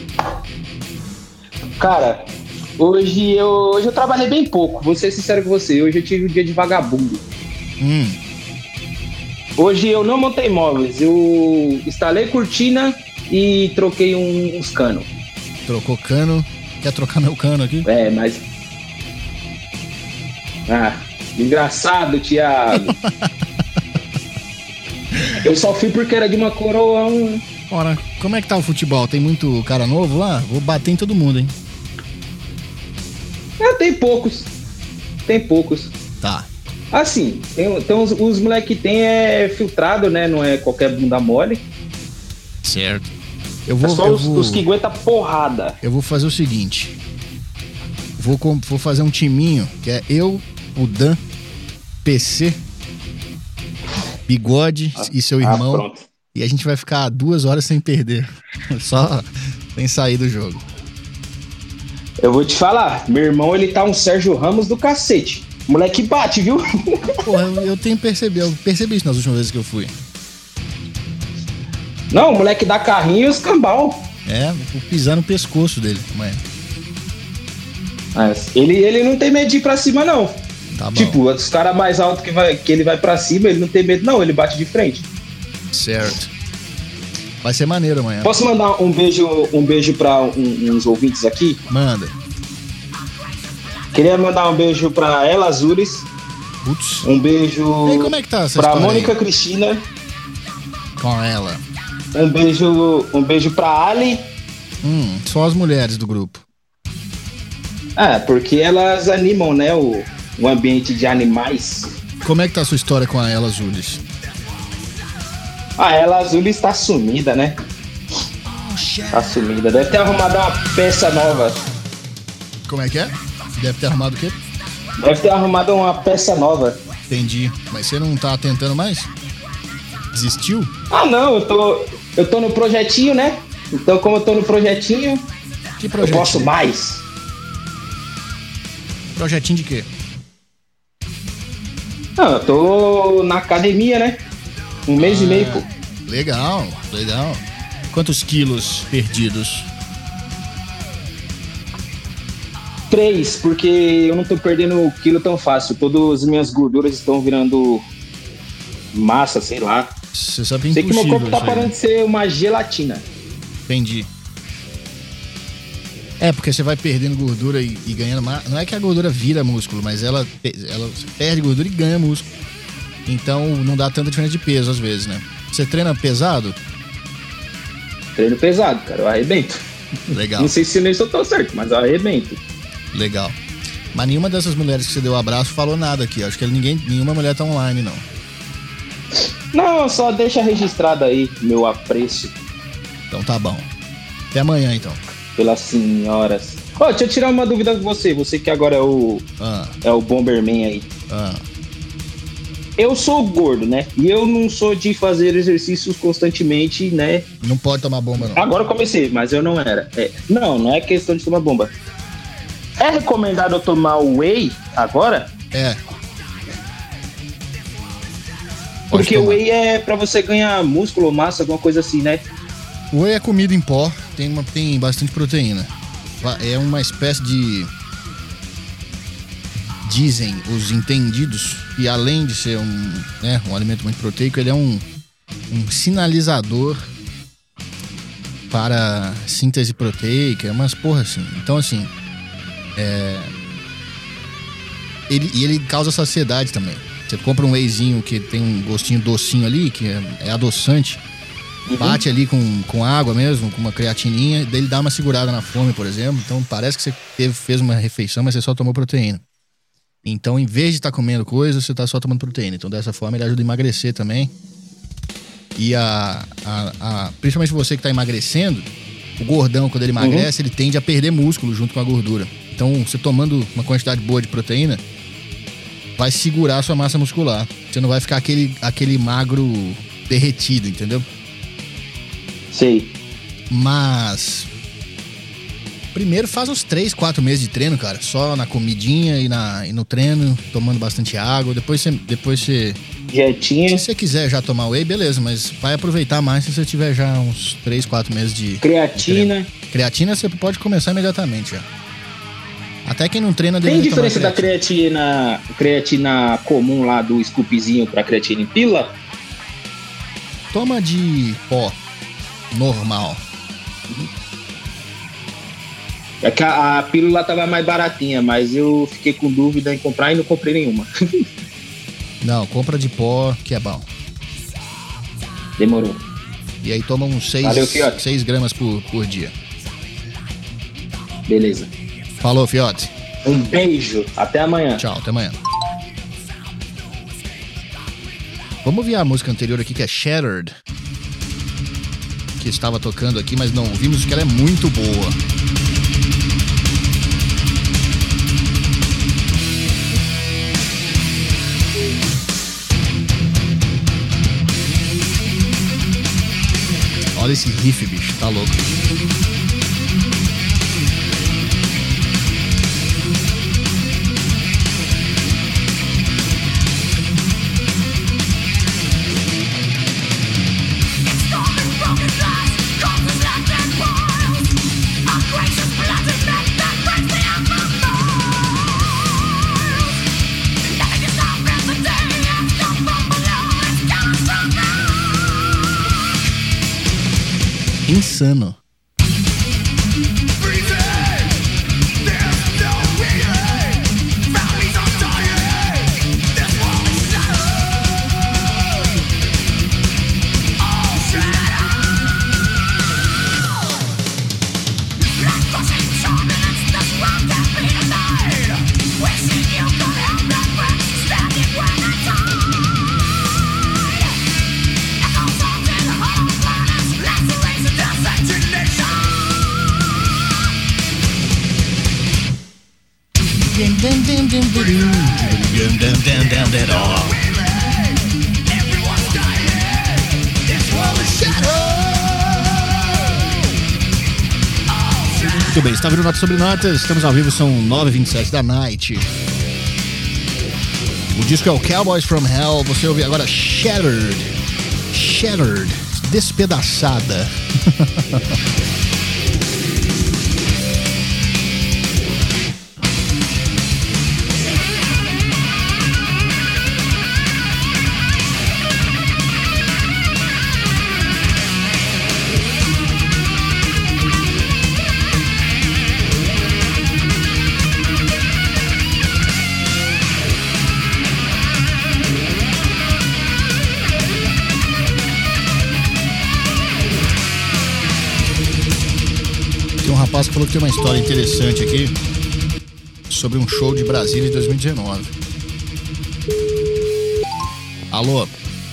Cara, hoje eu, hoje eu trabalhei bem pouco, vou ser sincero com você, hoje eu tive um dia de vagabundo. Hum. Hoje eu não montei móveis, eu instalei cortina e troquei um, uns canos. Trocou cano? Quer trocar meu cano aqui? É, mas... Ah, engraçado, Thiago. Eu só fui porque era de uma coroa. Um... Ora, como é que tá o futebol? Tem muito cara novo lá? Vou bater em todo mundo, hein? Ah, tem poucos. Tem poucos. Tá. Assim, tem, tem os, os moleques que tem é filtrado, né? Não é qualquer bunda mole. Certo. Eu vou, é só eu os, vou, os que aguentam porrada. Eu vou fazer o seguinte. Vou, com, vou fazer um timinho, que é eu, o Dan, P C, Bigode ah, e seu irmão. Ah, e a gente vai ficar duas horas sem perder. Só sem sair do jogo. Eu vou te falar, meu irmão, ele tá um Sérgio Ramos do cacete. Moleque bate, viu? Porra, eu, eu tenho percebido, eu percebi isso nas últimas vezes que eu fui. Não, o moleque dá carrinho e os cambal. É, vou pisar no pescoço dele amanhã. Mas ele, ele não tem medo de ir pra cima, não. Tá bom. Tipo, os caras mais altos que, vai, que ele vai pra cima, ele não tem medo, não. Ele bate de frente. Certo. Vai ser maneiro amanhã. Posso mandar um beijo, um beijo pra um, uns ouvintes aqui? Manda. Queria mandar um beijo pra Ela Azules. Putz. Um beijo e aí, como é que tá essa pra Mônica aí? Cristina. Com ela. Um beijo, um beijo pra Ali. Hum, só as mulheres do grupo. Ah, porque elas animam, né, o, o ambiente de animais. Como é que tá a sua história com a Ela Azules? A Ela Azules tá sumida, né? Tá sumida. Deve ter arrumado uma peça nova. Como é que é? Deve ter arrumado o quê? Deve ter arrumado uma peça nova. Entendi. Mas você não tá tentando mais? Desistiu? Ah, não. Eu tô, eu tô no projetinho, né? Então, como eu tô no projetinho, que projetinho? Eu posso mais. Projetinho de quê? Não, eu tô na academia, né? Um mês ah, e meio, pô. Legal, legal. Quantos quilos perdidos? Três, porque eu não tô perdendo quilo tão fácil. Todas as minhas gorduras estão virando massa, sei lá. Você sabe que é sei que meu corpo tá aí, parando né? de ser uma gelatina. Entendi. É, porque você vai perdendo gordura e, e ganhando massa. Não é que a gordura vira músculo, mas ela, ela perde gordura e ganha músculo. Então não dá tanta diferença de peso às vezes, né? Você treina pesado? Treino pesado, cara. Eu arrebento. Legal. Não sei se nem eu tô certo, mas eu arrebento. Legal. Mas nenhuma dessas mulheres que você deu um abraço falou nada aqui. Acho que ninguém, nenhuma mulher tá online, não. Não, só deixa registrado aí meu apreço. Então tá bom. Até amanhã, então. Pelas senhoras. Ó, oh, deixa eu tirar uma dúvida com você. Você que agora é o... Ah. É o Bomberman aí. Ah. Eu sou gordo, né? E eu não sou de fazer exercícios constantemente, né? Não pode tomar bomba, não. Agora eu comecei, mas eu não era. É. Não, não é questão de tomar bomba. É recomendado eu tomar whey agora? É. Porque o whey é pra você ganhar músculo, massa, alguma coisa assim, né? O whey é comida em pó, tem, uma, tem bastante proteína. É uma espécie de... Dizem os entendidos que além de ser um, né, um alimento muito proteico, ele é um, um sinalizador para síntese proteica, umas porra assim. Então assim, é... ele, e ele causa saciedade também. Você compra um wheyzinho que tem um gostinho docinho ali, que é, é adoçante, uhum. Bate ali com, com água mesmo, com uma creatininha, daí ele dá uma segurada na fome, por exemplo. Então parece que você teve, fez uma refeição, mas você só tomou proteína. Então, em vez de estar tá comendo coisa, você está só tomando proteína. Então, dessa forma, ele ajuda a emagrecer também. E a, a, a principalmente você que está emagrecendo, o gordão, quando ele emagrece, uhum. ele tende a perder músculo junto com a gordura. Então, você tomando uma quantidade boa de proteína, vai segurar a sua massa muscular. Você não vai ficar aquele, aquele magro derretido, entendeu? Sei. Mas Primeiro faz uns três, quatro meses de treino, cara. Só na comidinha e, na, e no treino, tomando bastante água. Depois você... Depois você Dietinha. Se você quiser já tomar whey, beleza. Mas vai aproveitar mais se você tiver já uns três, quatro meses de... Creatina. De creatina você pode começar imediatamente já. Até quem não treina... Tem deveria diferença tomar da creatina, creatina comum lá do scoopzinho pra creatina em pílula? Toma de pó. Normal. É que a, a pílula tava mais baratinha, mas eu fiquei com dúvida em comprar e não comprei nenhuma. Não, compra de pó, que é bom. Demorou. E aí toma uns seis gramas por, por dia. Beleza. Falou, fiote. Um beijo. Até amanhã. Tchau, até amanhã. Vamos ouvir a música anterior aqui, que é Shattered. Que estava tocando aqui, mas não ouvimos, porque ela é muito boa. Olha esse riff, bicho, tá louco. Insano. Muito bem, está vendo Notas sobre Notas, estamos ao vivo, são nove e vinte e sete da night. O disco é o Cowboys from Hell, você ouve agora Shattered. Shattered, despedaçada. Um rapaz falou que tem uma história interessante aqui sobre um show de Brasília de dois mil e dezenove. Alô?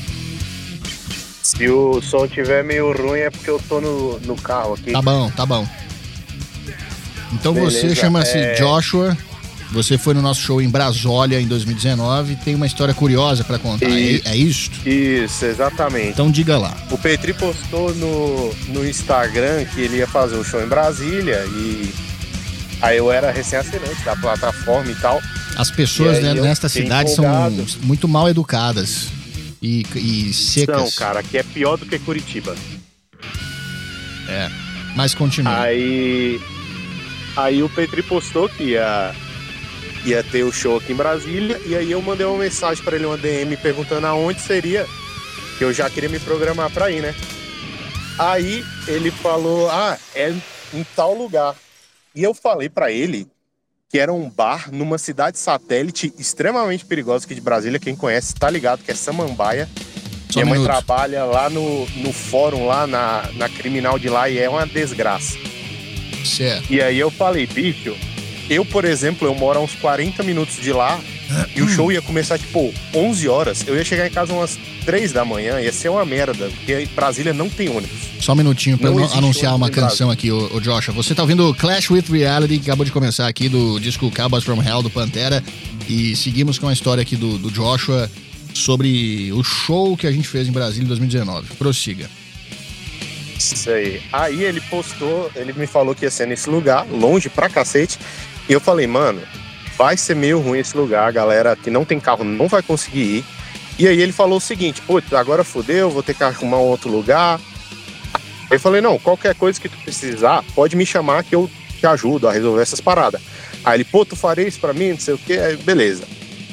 Se o som tiver meio ruim é porque eu tô no, no carro aqui. Tá bom, tá bom. Então Beleza, você chama-se é... Joshua, você foi no nosso show em Brasólia em dois mil e dezenove, tem uma história curiosa pra contar, e... é, é isso? Isso, exatamente. Então diga lá. O Petri postou no, no Instagram que ele ia fazer o show em Brasília e aí eu era recém-assinante da plataforma e tal. As pessoas né, nesta cidade empolgado. são muito mal educadas e, e secas. Não, cara, aqui é pior do que Curitiba. É, mas continua. Aí, aí o Petri postou que ia... ia ter o show aqui em Brasília, e aí eu mandei uma mensagem pra ele, uma D M, perguntando aonde seria, que eu já queria me programar pra ir, né? Aí ele falou, ah, é em tal lugar. E eu falei pra ele que era um bar numa cidade satélite extremamente perigosa aqui de Brasília, quem conhece tá ligado, que é Samambaia. Só Minha um mãe minuto. trabalha lá no, no fórum, lá na, na criminal de lá, e é uma desgraça. Certo. E aí eu falei, bicho... Eu, por exemplo, eu moro a uns quarenta minutos de lá e o show ia começar, tipo, onze horas. Eu ia chegar em casa umas três da manhã, ia ser uma merda, porque Brasília não tem ônibus. Só um minutinho pra Não eu existe anunciar uma ônibus em canção aqui, ô, ô Joshua. Você tá ouvindo Clash with Reality, que acabou de começar aqui, do disco Cowboys from Hell, do Pantera. E seguimos com a história aqui do, do Joshua sobre o show que a gente fez em Brasília em dois mil e dezenove. Prossiga. Isso aí. Aí ele postou, ele me falou que ia ser nesse lugar, longe pra cacete. E eu falei, mano, vai ser meio ruim esse lugar, a galera que não tem carro não vai conseguir ir. E aí ele falou o seguinte, pô, agora fodeu, vou ter que arrumar um outro lugar. Aí eu falei, não, qualquer coisa que tu precisar, pode me chamar que eu te ajudo a resolver essas paradas. Aí ele, pô, tu faria isso pra mim, não sei o que, aí, beleza.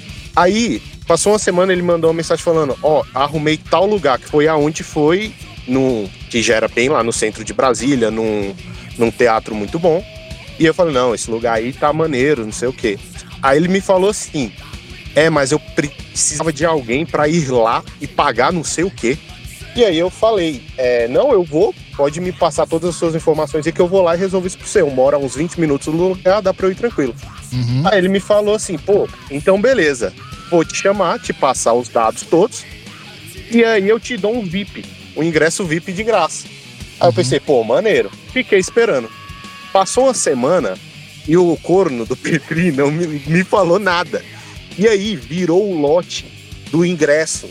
Aí, passou uma semana, ele mandou uma mensagem falando, ó, oh, arrumei tal lugar, que foi aonde foi, no, que já era bem lá no centro de Brasília, num, num teatro muito bom. E eu falei, não, esse lugar aí tá maneiro, não sei o quê. Aí ele me falou assim, é, mas eu precisava de alguém pra ir lá e pagar não sei o quê. E aí eu falei, é, não, eu vou, pode me passar todas as suas informações e que eu vou lá e resolvo isso pro você. Eu moro a uns vinte minutos no lugar, dá pra eu ir tranquilo. Uhum. Aí ele me falou assim, pô, então beleza, vou te chamar, te passar os dados todos e aí eu te dou um V I P, um ingresso V I P de graça. Aí uhum. eu pensei, pô, maneiro. Fiquei esperando. Passou uma semana e o corno do Petri não me, me falou nada. E aí virou o lote do ingresso.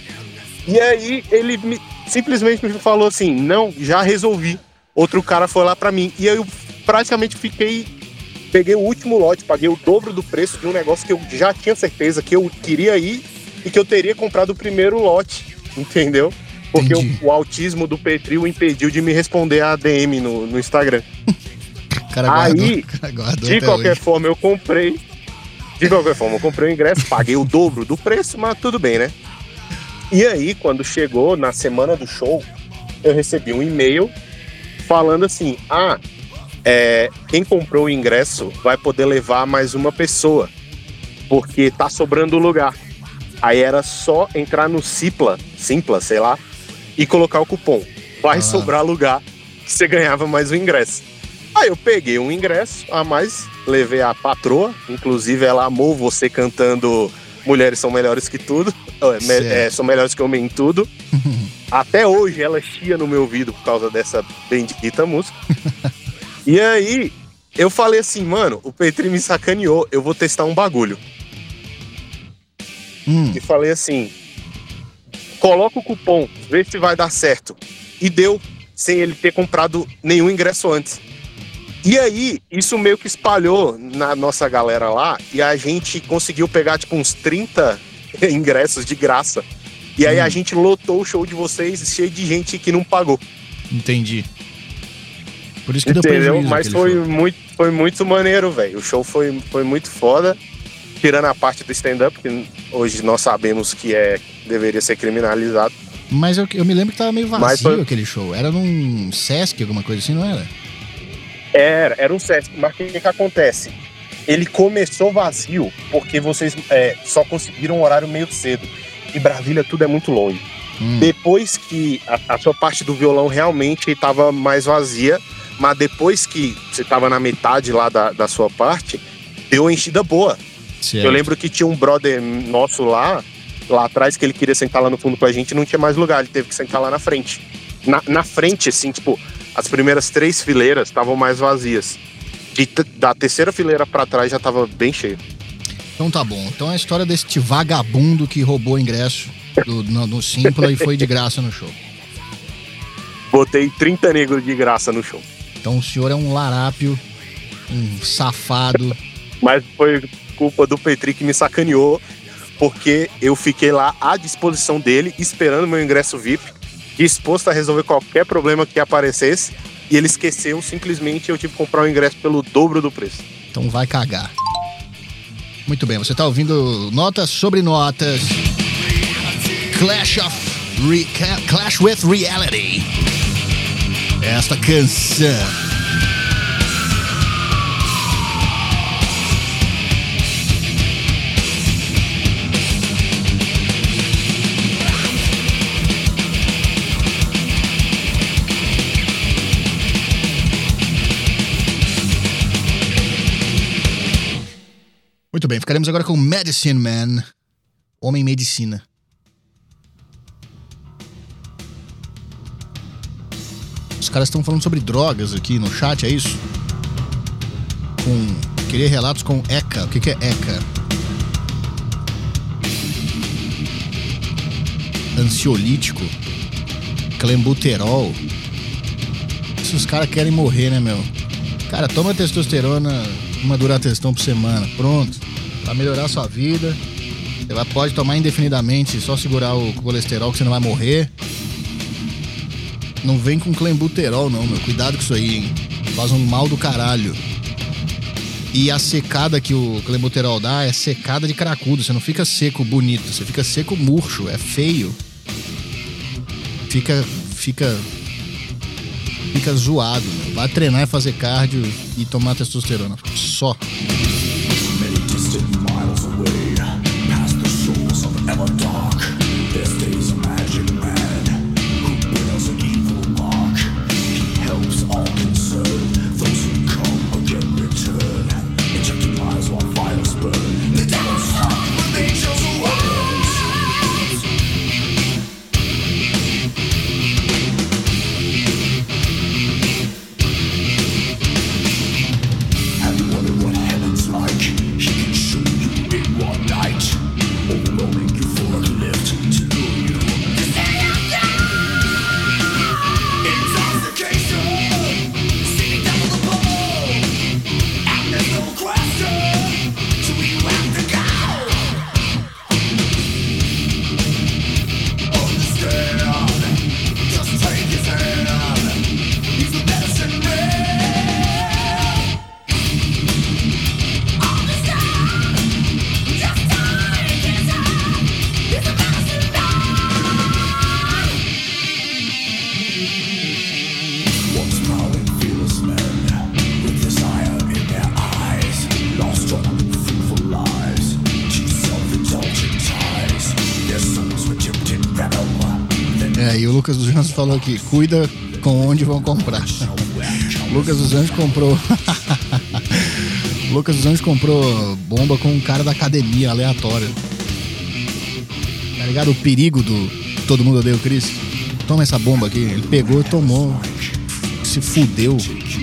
E aí ele me, simplesmente me falou assim, não, já resolvi. Outro cara foi lá pra mim. E aí eu praticamente fiquei, peguei o último lote, paguei o dobro do preço de um negócio que eu já tinha certeza que eu queria ir e que eu teria comprado o primeiro lote, entendeu? Porque o, o autismo do Petri o impediu de me responder a D M no, no Instagram. Cara guardou, aí, cara guardou de qualquer hoje. forma, eu comprei. De qualquer forma, eu comprei o ingresso, paguei o dobro do preço, mas tudo bem, né? E aí, quando chegou na semana do show, eu recebi um e-mail falando assim, ah, é, quem comprou o ingresso vai poder levar mais uma pessoa, porque tá sobrando lugar. Aí era só entrar no Simpla, Simpla, sei lá, e colocar o cupom. Vai ah. sobrar lugar, que você ganhava mais um ingresso. Aí eu peguei um ingresso a mais, levei a patroa, inclusive ela amou você cantando Mulheres São Melhores que Tudo, é, são melhores que homem em tudo. Até hoje ela chia no meu ouvido por causa dessa bendita música. E aí eu falei assim, mano, o Petri me sacaneou, eu vou testar um bagulho. Hum. E falei assim, coloca o cupom, vê se vai dar certo. E deu, sem ele ter comprado nenhum ingresso antes. E aí, isso meio que espalhou na nossa galera lá, e a gente conseguiu pegar, tipo, uns trinta ingressos de graça. E aí hum. a gente lotou o show de vocês cheio de gente que não pagou. Entendi. Por isso que deu Entendeu? prejuízo. Mas foi muito, foi muito maneiro, velho. O show foi, foi muito foda. Tirando a parte do stand-up, que hoje nós sabemos que é, deveria ser criminalizado. Mas eu, eu me lembro que tava meio vazio foi... aquele show. Era num Sesc, alguma coisa assim, não era? Era, era um Sesc, mas o que, que acontece? Ele começou vazio porque vocês é, só conseguiram um horário meio cedo. E Brasília tudo é muito longe. Hum. Depois que a, a sua parte do violão realmente estava mais vazia, mas depois que você estava na metade lá da, da sua parte, deu uma enchida boa. Certo. Eu lembro que tinha um brother nosso lá, lá atrás, que ele queria sentar lá no fundo com a gente e não tinha mais lugar, ele teve que sentar lá na frente. Na, na frente, assim, tipo... As primeiras três fileiras estavam mais vazias. E da terceira fileira pra trás já tava bem cheio. Então tá bom. Então é a história deste vagabundo que roubou o ingresso do, no, no Simpla e foi de graça no show. Botei trinta negros de graça no show. Então o senhor é um larápio, um safado. Mas foi culpa do Petri que me sacaneou, porque eu fiquei lá à disposição dele, esperando meu ingresso V I P. Disposto a resolver qualquer problema que aparecesse, e ele esqueceu, simplesmente eu tive que comprar o ingresso pelo dobro do preço. Então vai cagar. Muito bem, você tá ouvindo Notas sobre Notas. Clash of Re- Clash with Reality. Esta canção. Muito bem, ficaremos agora com Medicine Man, Homem Medicina. Os caras estão falando sobre drogas aqui no chat, é isso? Com... Queria relatos com ECA. O que, que é ECA? Ansiolítico, clenbuterol, que os caras querem morrer, né, meu? Cara, toma testosterona, uma Durateston por semana, pronto. Vai melhorar a sua vida. Você vai, pode tomar indefinidamente, só segurar o colesterol que você não vai morrer. Não vem com clenbuterol não, meu. Cuidado com isso aí, hein? Faz um mal do caralho. E a secada que o clenbuterol dá é secada de cracudo. Você não fica seco bonito, você fica seco murcho, é feio. Fica, fica, fica zoado, meu. Vai treinar e fazer cardio e tomar testosterona. Só. E o Lucas dos Anjos falou aqui, cuida com onde vão comprar. Lucas dos Anjos comprou Lucas dos Anjos comprou bomba com um cara da academia aleatório. Tá ligado? O perigo do Todo Mundo Odeia o Chris. Toma essa bomba aqui. Ele pegou e tomou. Se fudeu.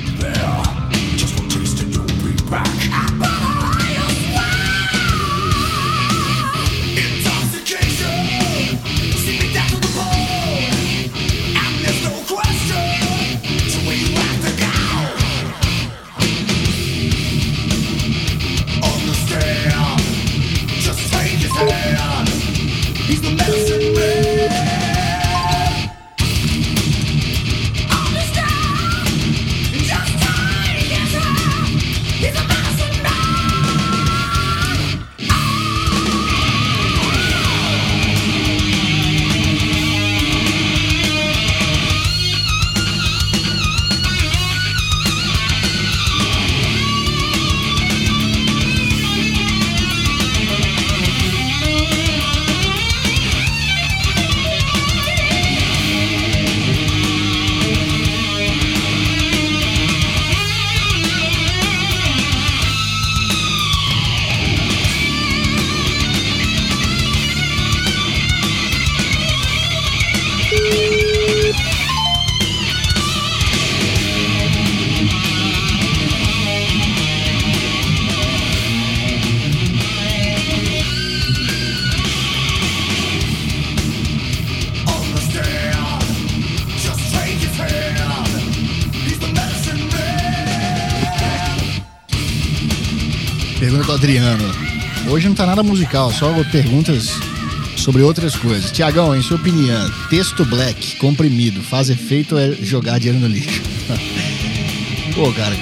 Pergunta do Adriano. Hoje não tá nada musical, só perguntas sobre outras coisas. Tiagão, em sua opinião, texto black comprimido faz efeito ou é jogar dinheiro no lixo? Pô, cara.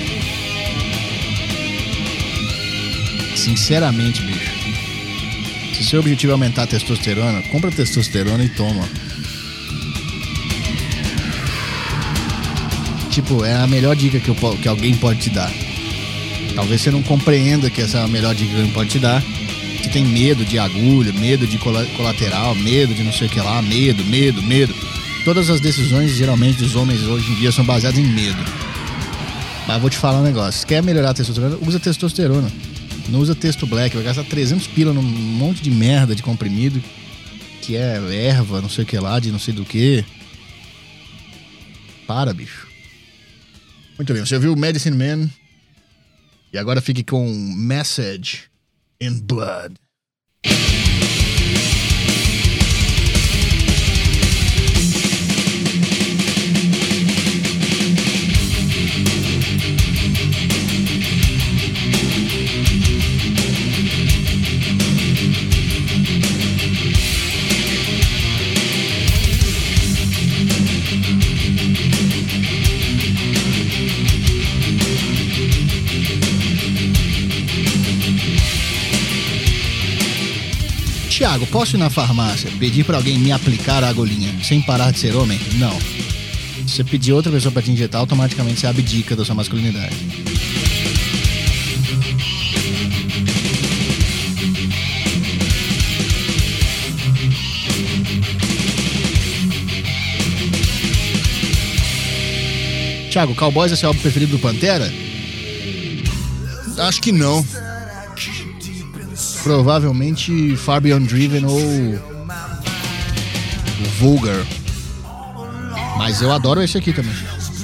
Sinceramente, bicho. Se seu objetivo é aumentar a testosterona, compra testosterona e toma. Tipo, é a melhor dica que, eu, que alguém pode te dar. Talvez você não compreenda que essa é a melhor dica que alguém pode te dar. Você tem medo de agulha, medo de colateral, medo de não sei o que lá, medo, medo, medo. Todas as decisões, geralmente, dos homens hoje em dia são baseadas em medo. Mas eu vou te falar um negócio. Se quer melhorar a testosterona, usa testosterona. Não usa texto black. Vai gastar trezentos pila num monte de merda de comprimido, que é erva, não sei o que lá, de não sei do que. Para, bicho. Muito bem, você ouviu Medicine Man. E agora fique com Message in Blood. Thiago, posso ir na farmácia, pedir pra alguém me aplicar a agulhinha sem parar de ser homem? Não. Se você pedir outra pessoa pra te injetar, automaticamente você abdica da sua masculinidade. Thiago, Cowboys é seu álbum preferido do Pantera? Acho que não. Provavelmente Far Beyond Driven ou Vulgar. Mas eu adoro esse aqui também.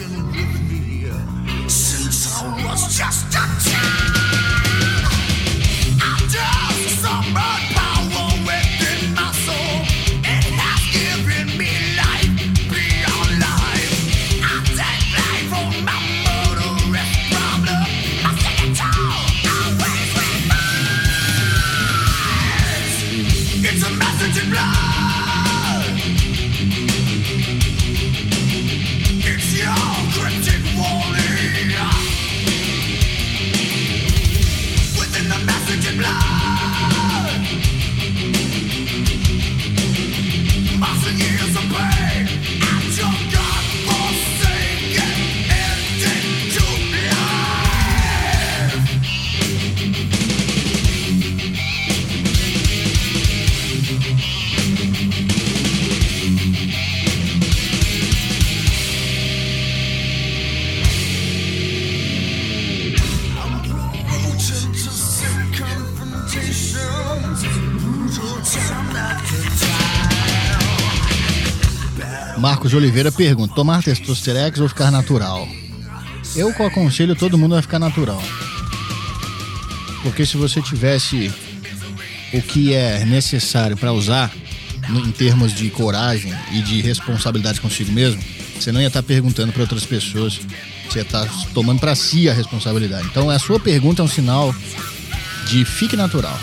Marcos Oliveira pergunta: tomar testosterex ou ficar natural? Eu aconselho todo mundo a ficar natural. Porque se você tivesse o que é necessário para usar, no, em termos de coragem e de responsabilidade consigo mesmo, você não ia estar perguntando para outras pessoas. Você ia estar tomando para si a responsabilidade. Então a sua pergunta é um sinal de fique natural.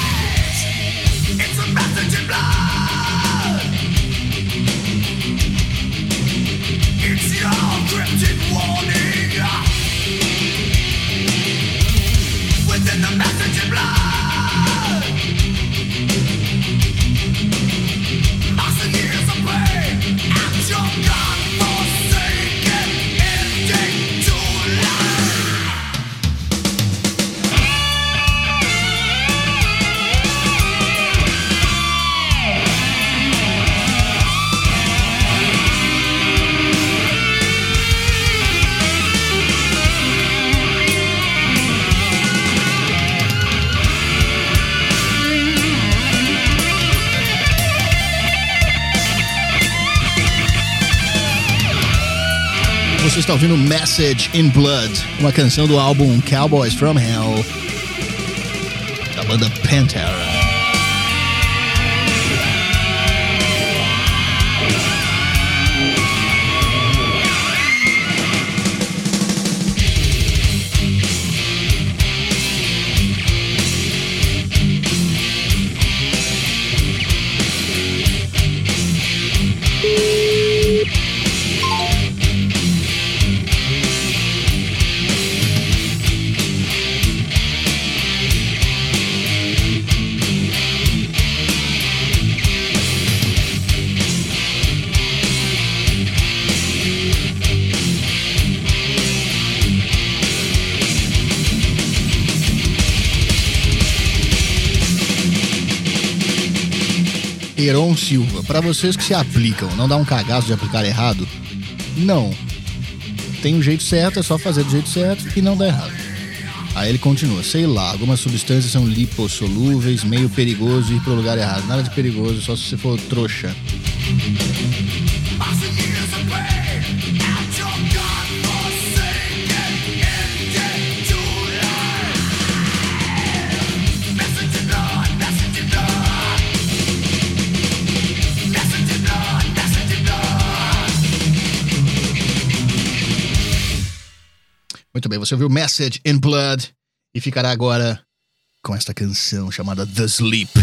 Você está ouvindo Message in Blood, uma canção do álbum Cowboys from Hell, da banda Pantera. Heron Silva, para vocês que se aplicam, não dá um cagaço de aplicar errado? Não. Tem um jeito certo, é só fazer do jeito certo e não dá errado. Aí ele continua, sei lá, algumas substâncias são lipossolúveis, meio perigoso ir pro lugar errado. Nada de perigoso, só se você for trouxa. Muito bem, você ouviu Message in Blood e ficará agora com esta canção chamada The Sleep.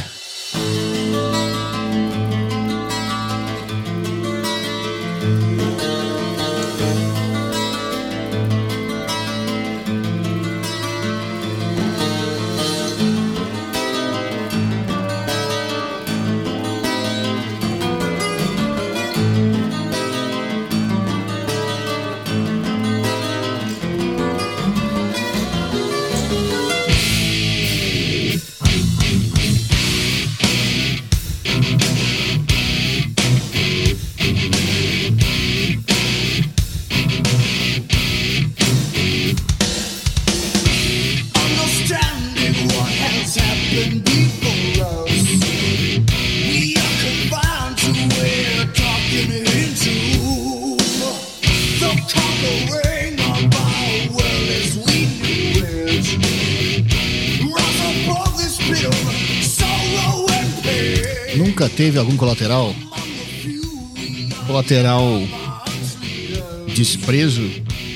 nunca teve algum colateral? Colateral desprezo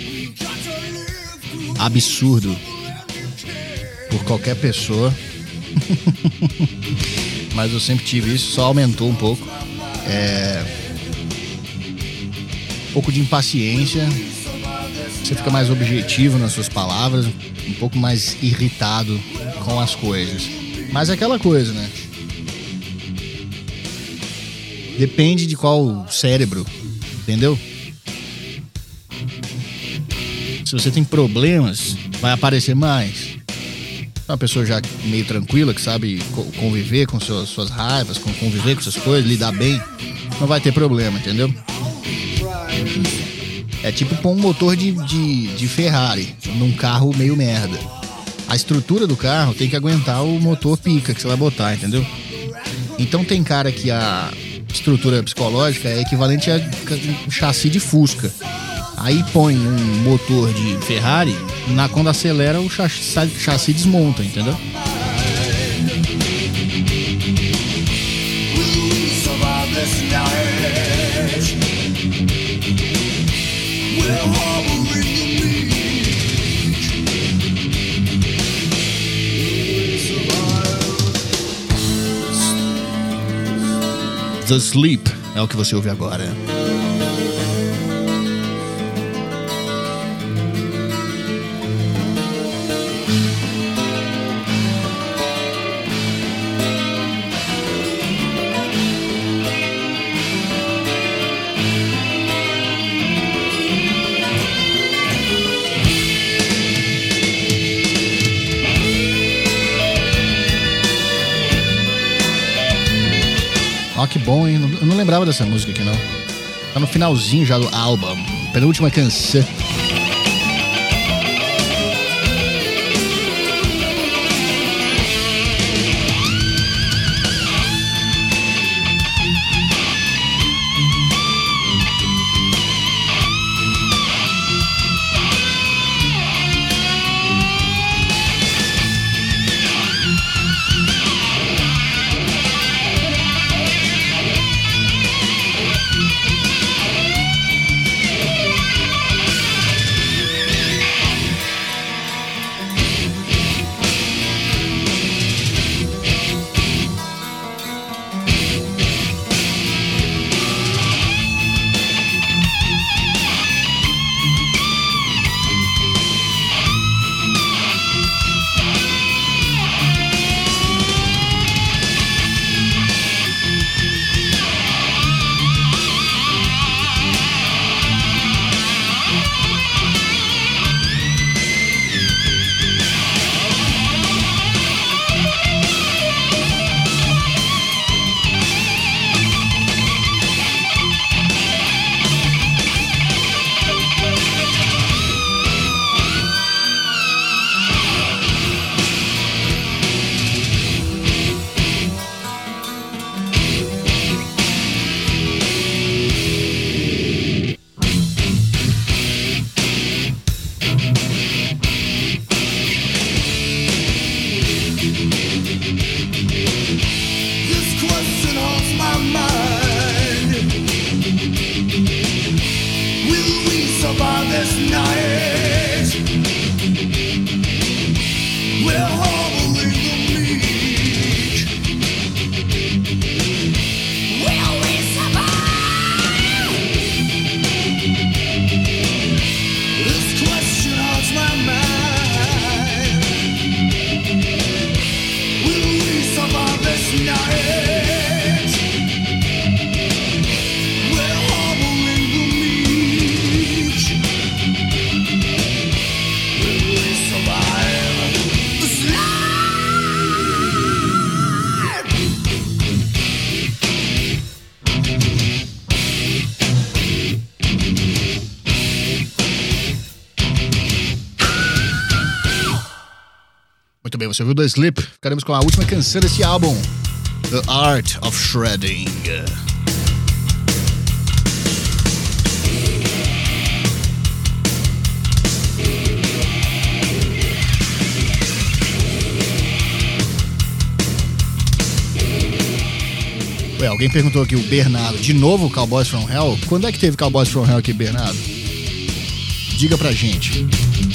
absurdo por qualquer pessoa. Mas eu sempre tive isso, só aumentou um pouco. É... Um pouco de impaciência. Você fica mais objetivo nas suas palavras, um pouco mais irritado com as coisas. Mas é aquela coisa, né? Depende de qual cérebro, entendeu? Se você tem problemas, vai aparecer mais. Uma pessoa já meio tranquila, que sabe conviver com suas, suas raivas, conviver com essas coisas, lidar bem, não vai ter problema, entendeu? É tipo pôr um motor de, de, de Ferrari num carro meio merda. A estrutura do carro tem que aguentar o motor pica que você vai botar, entendeu? Então tem cara que a estrutura psicológica é equivalente a um chassi de Fusca. Aí põe um motor de Ferrari, na, quando acelera o chassi, chassi desmonta, entendeu? The Sleep é o que você ouve agora. Ó, que bom, hein? Eu não lembrava dessa música aqui, não. Tá no finalzinho já do álbum. Penúltima canção. Muito bem, você ouviu The Sleep? Ficaremos com a última canção desse álbum, The Art of Shredding. Ué, alguém perguntou aqui, o Bernardo, de novo Cowboys from Hell? Quando é que teve Cowboys from Hell aqui, Bernardo? Diga pra gente.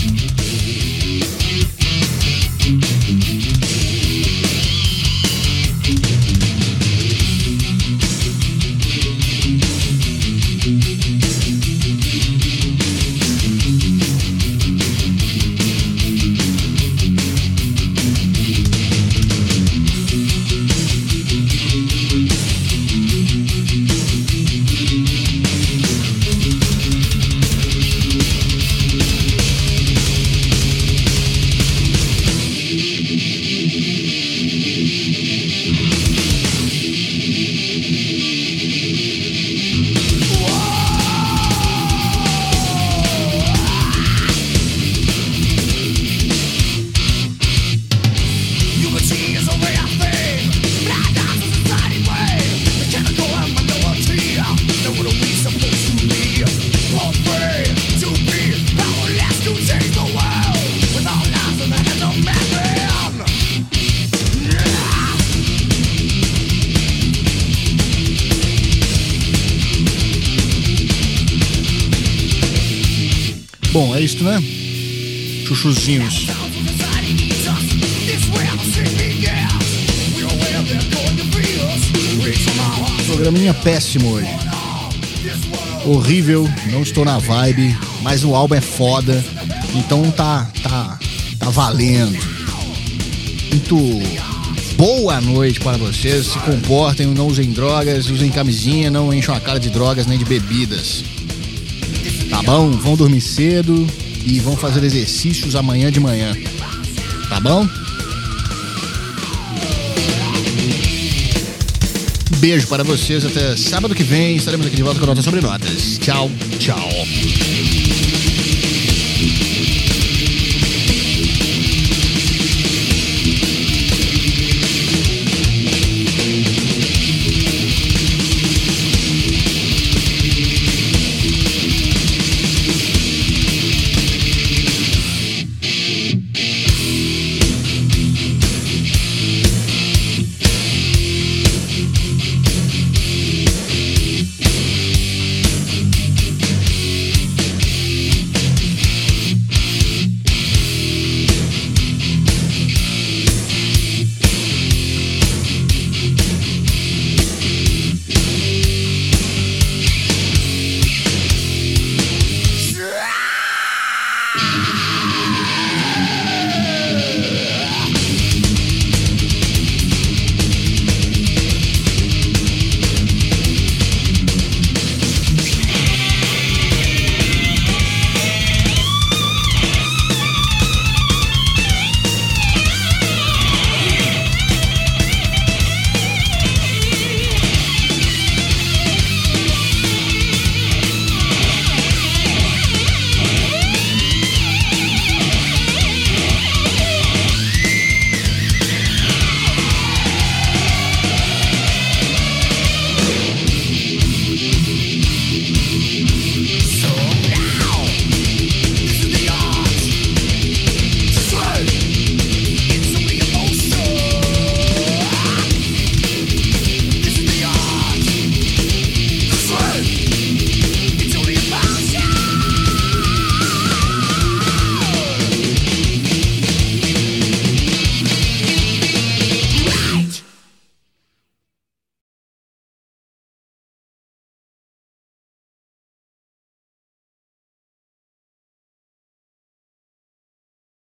Bom, é isso, né? Chuchuzinhos. Programinha péssimo hoje. Horrível, não estou na vibe, mas o álbum é foda, então tá, tá, tá valendo. Muito boa noite para vocês, se comportem, não usem drogas, usem camisinha, não encham a cara de drogas nem de bebidas. Tá bom? Vão dormir cedo e vão fazer exercícios amanhã de manhã. Tá bom? Beijo para vocês. Até sábado que vem estaremos aqui de volta com Notas sobre Notas. Tchau, tchau.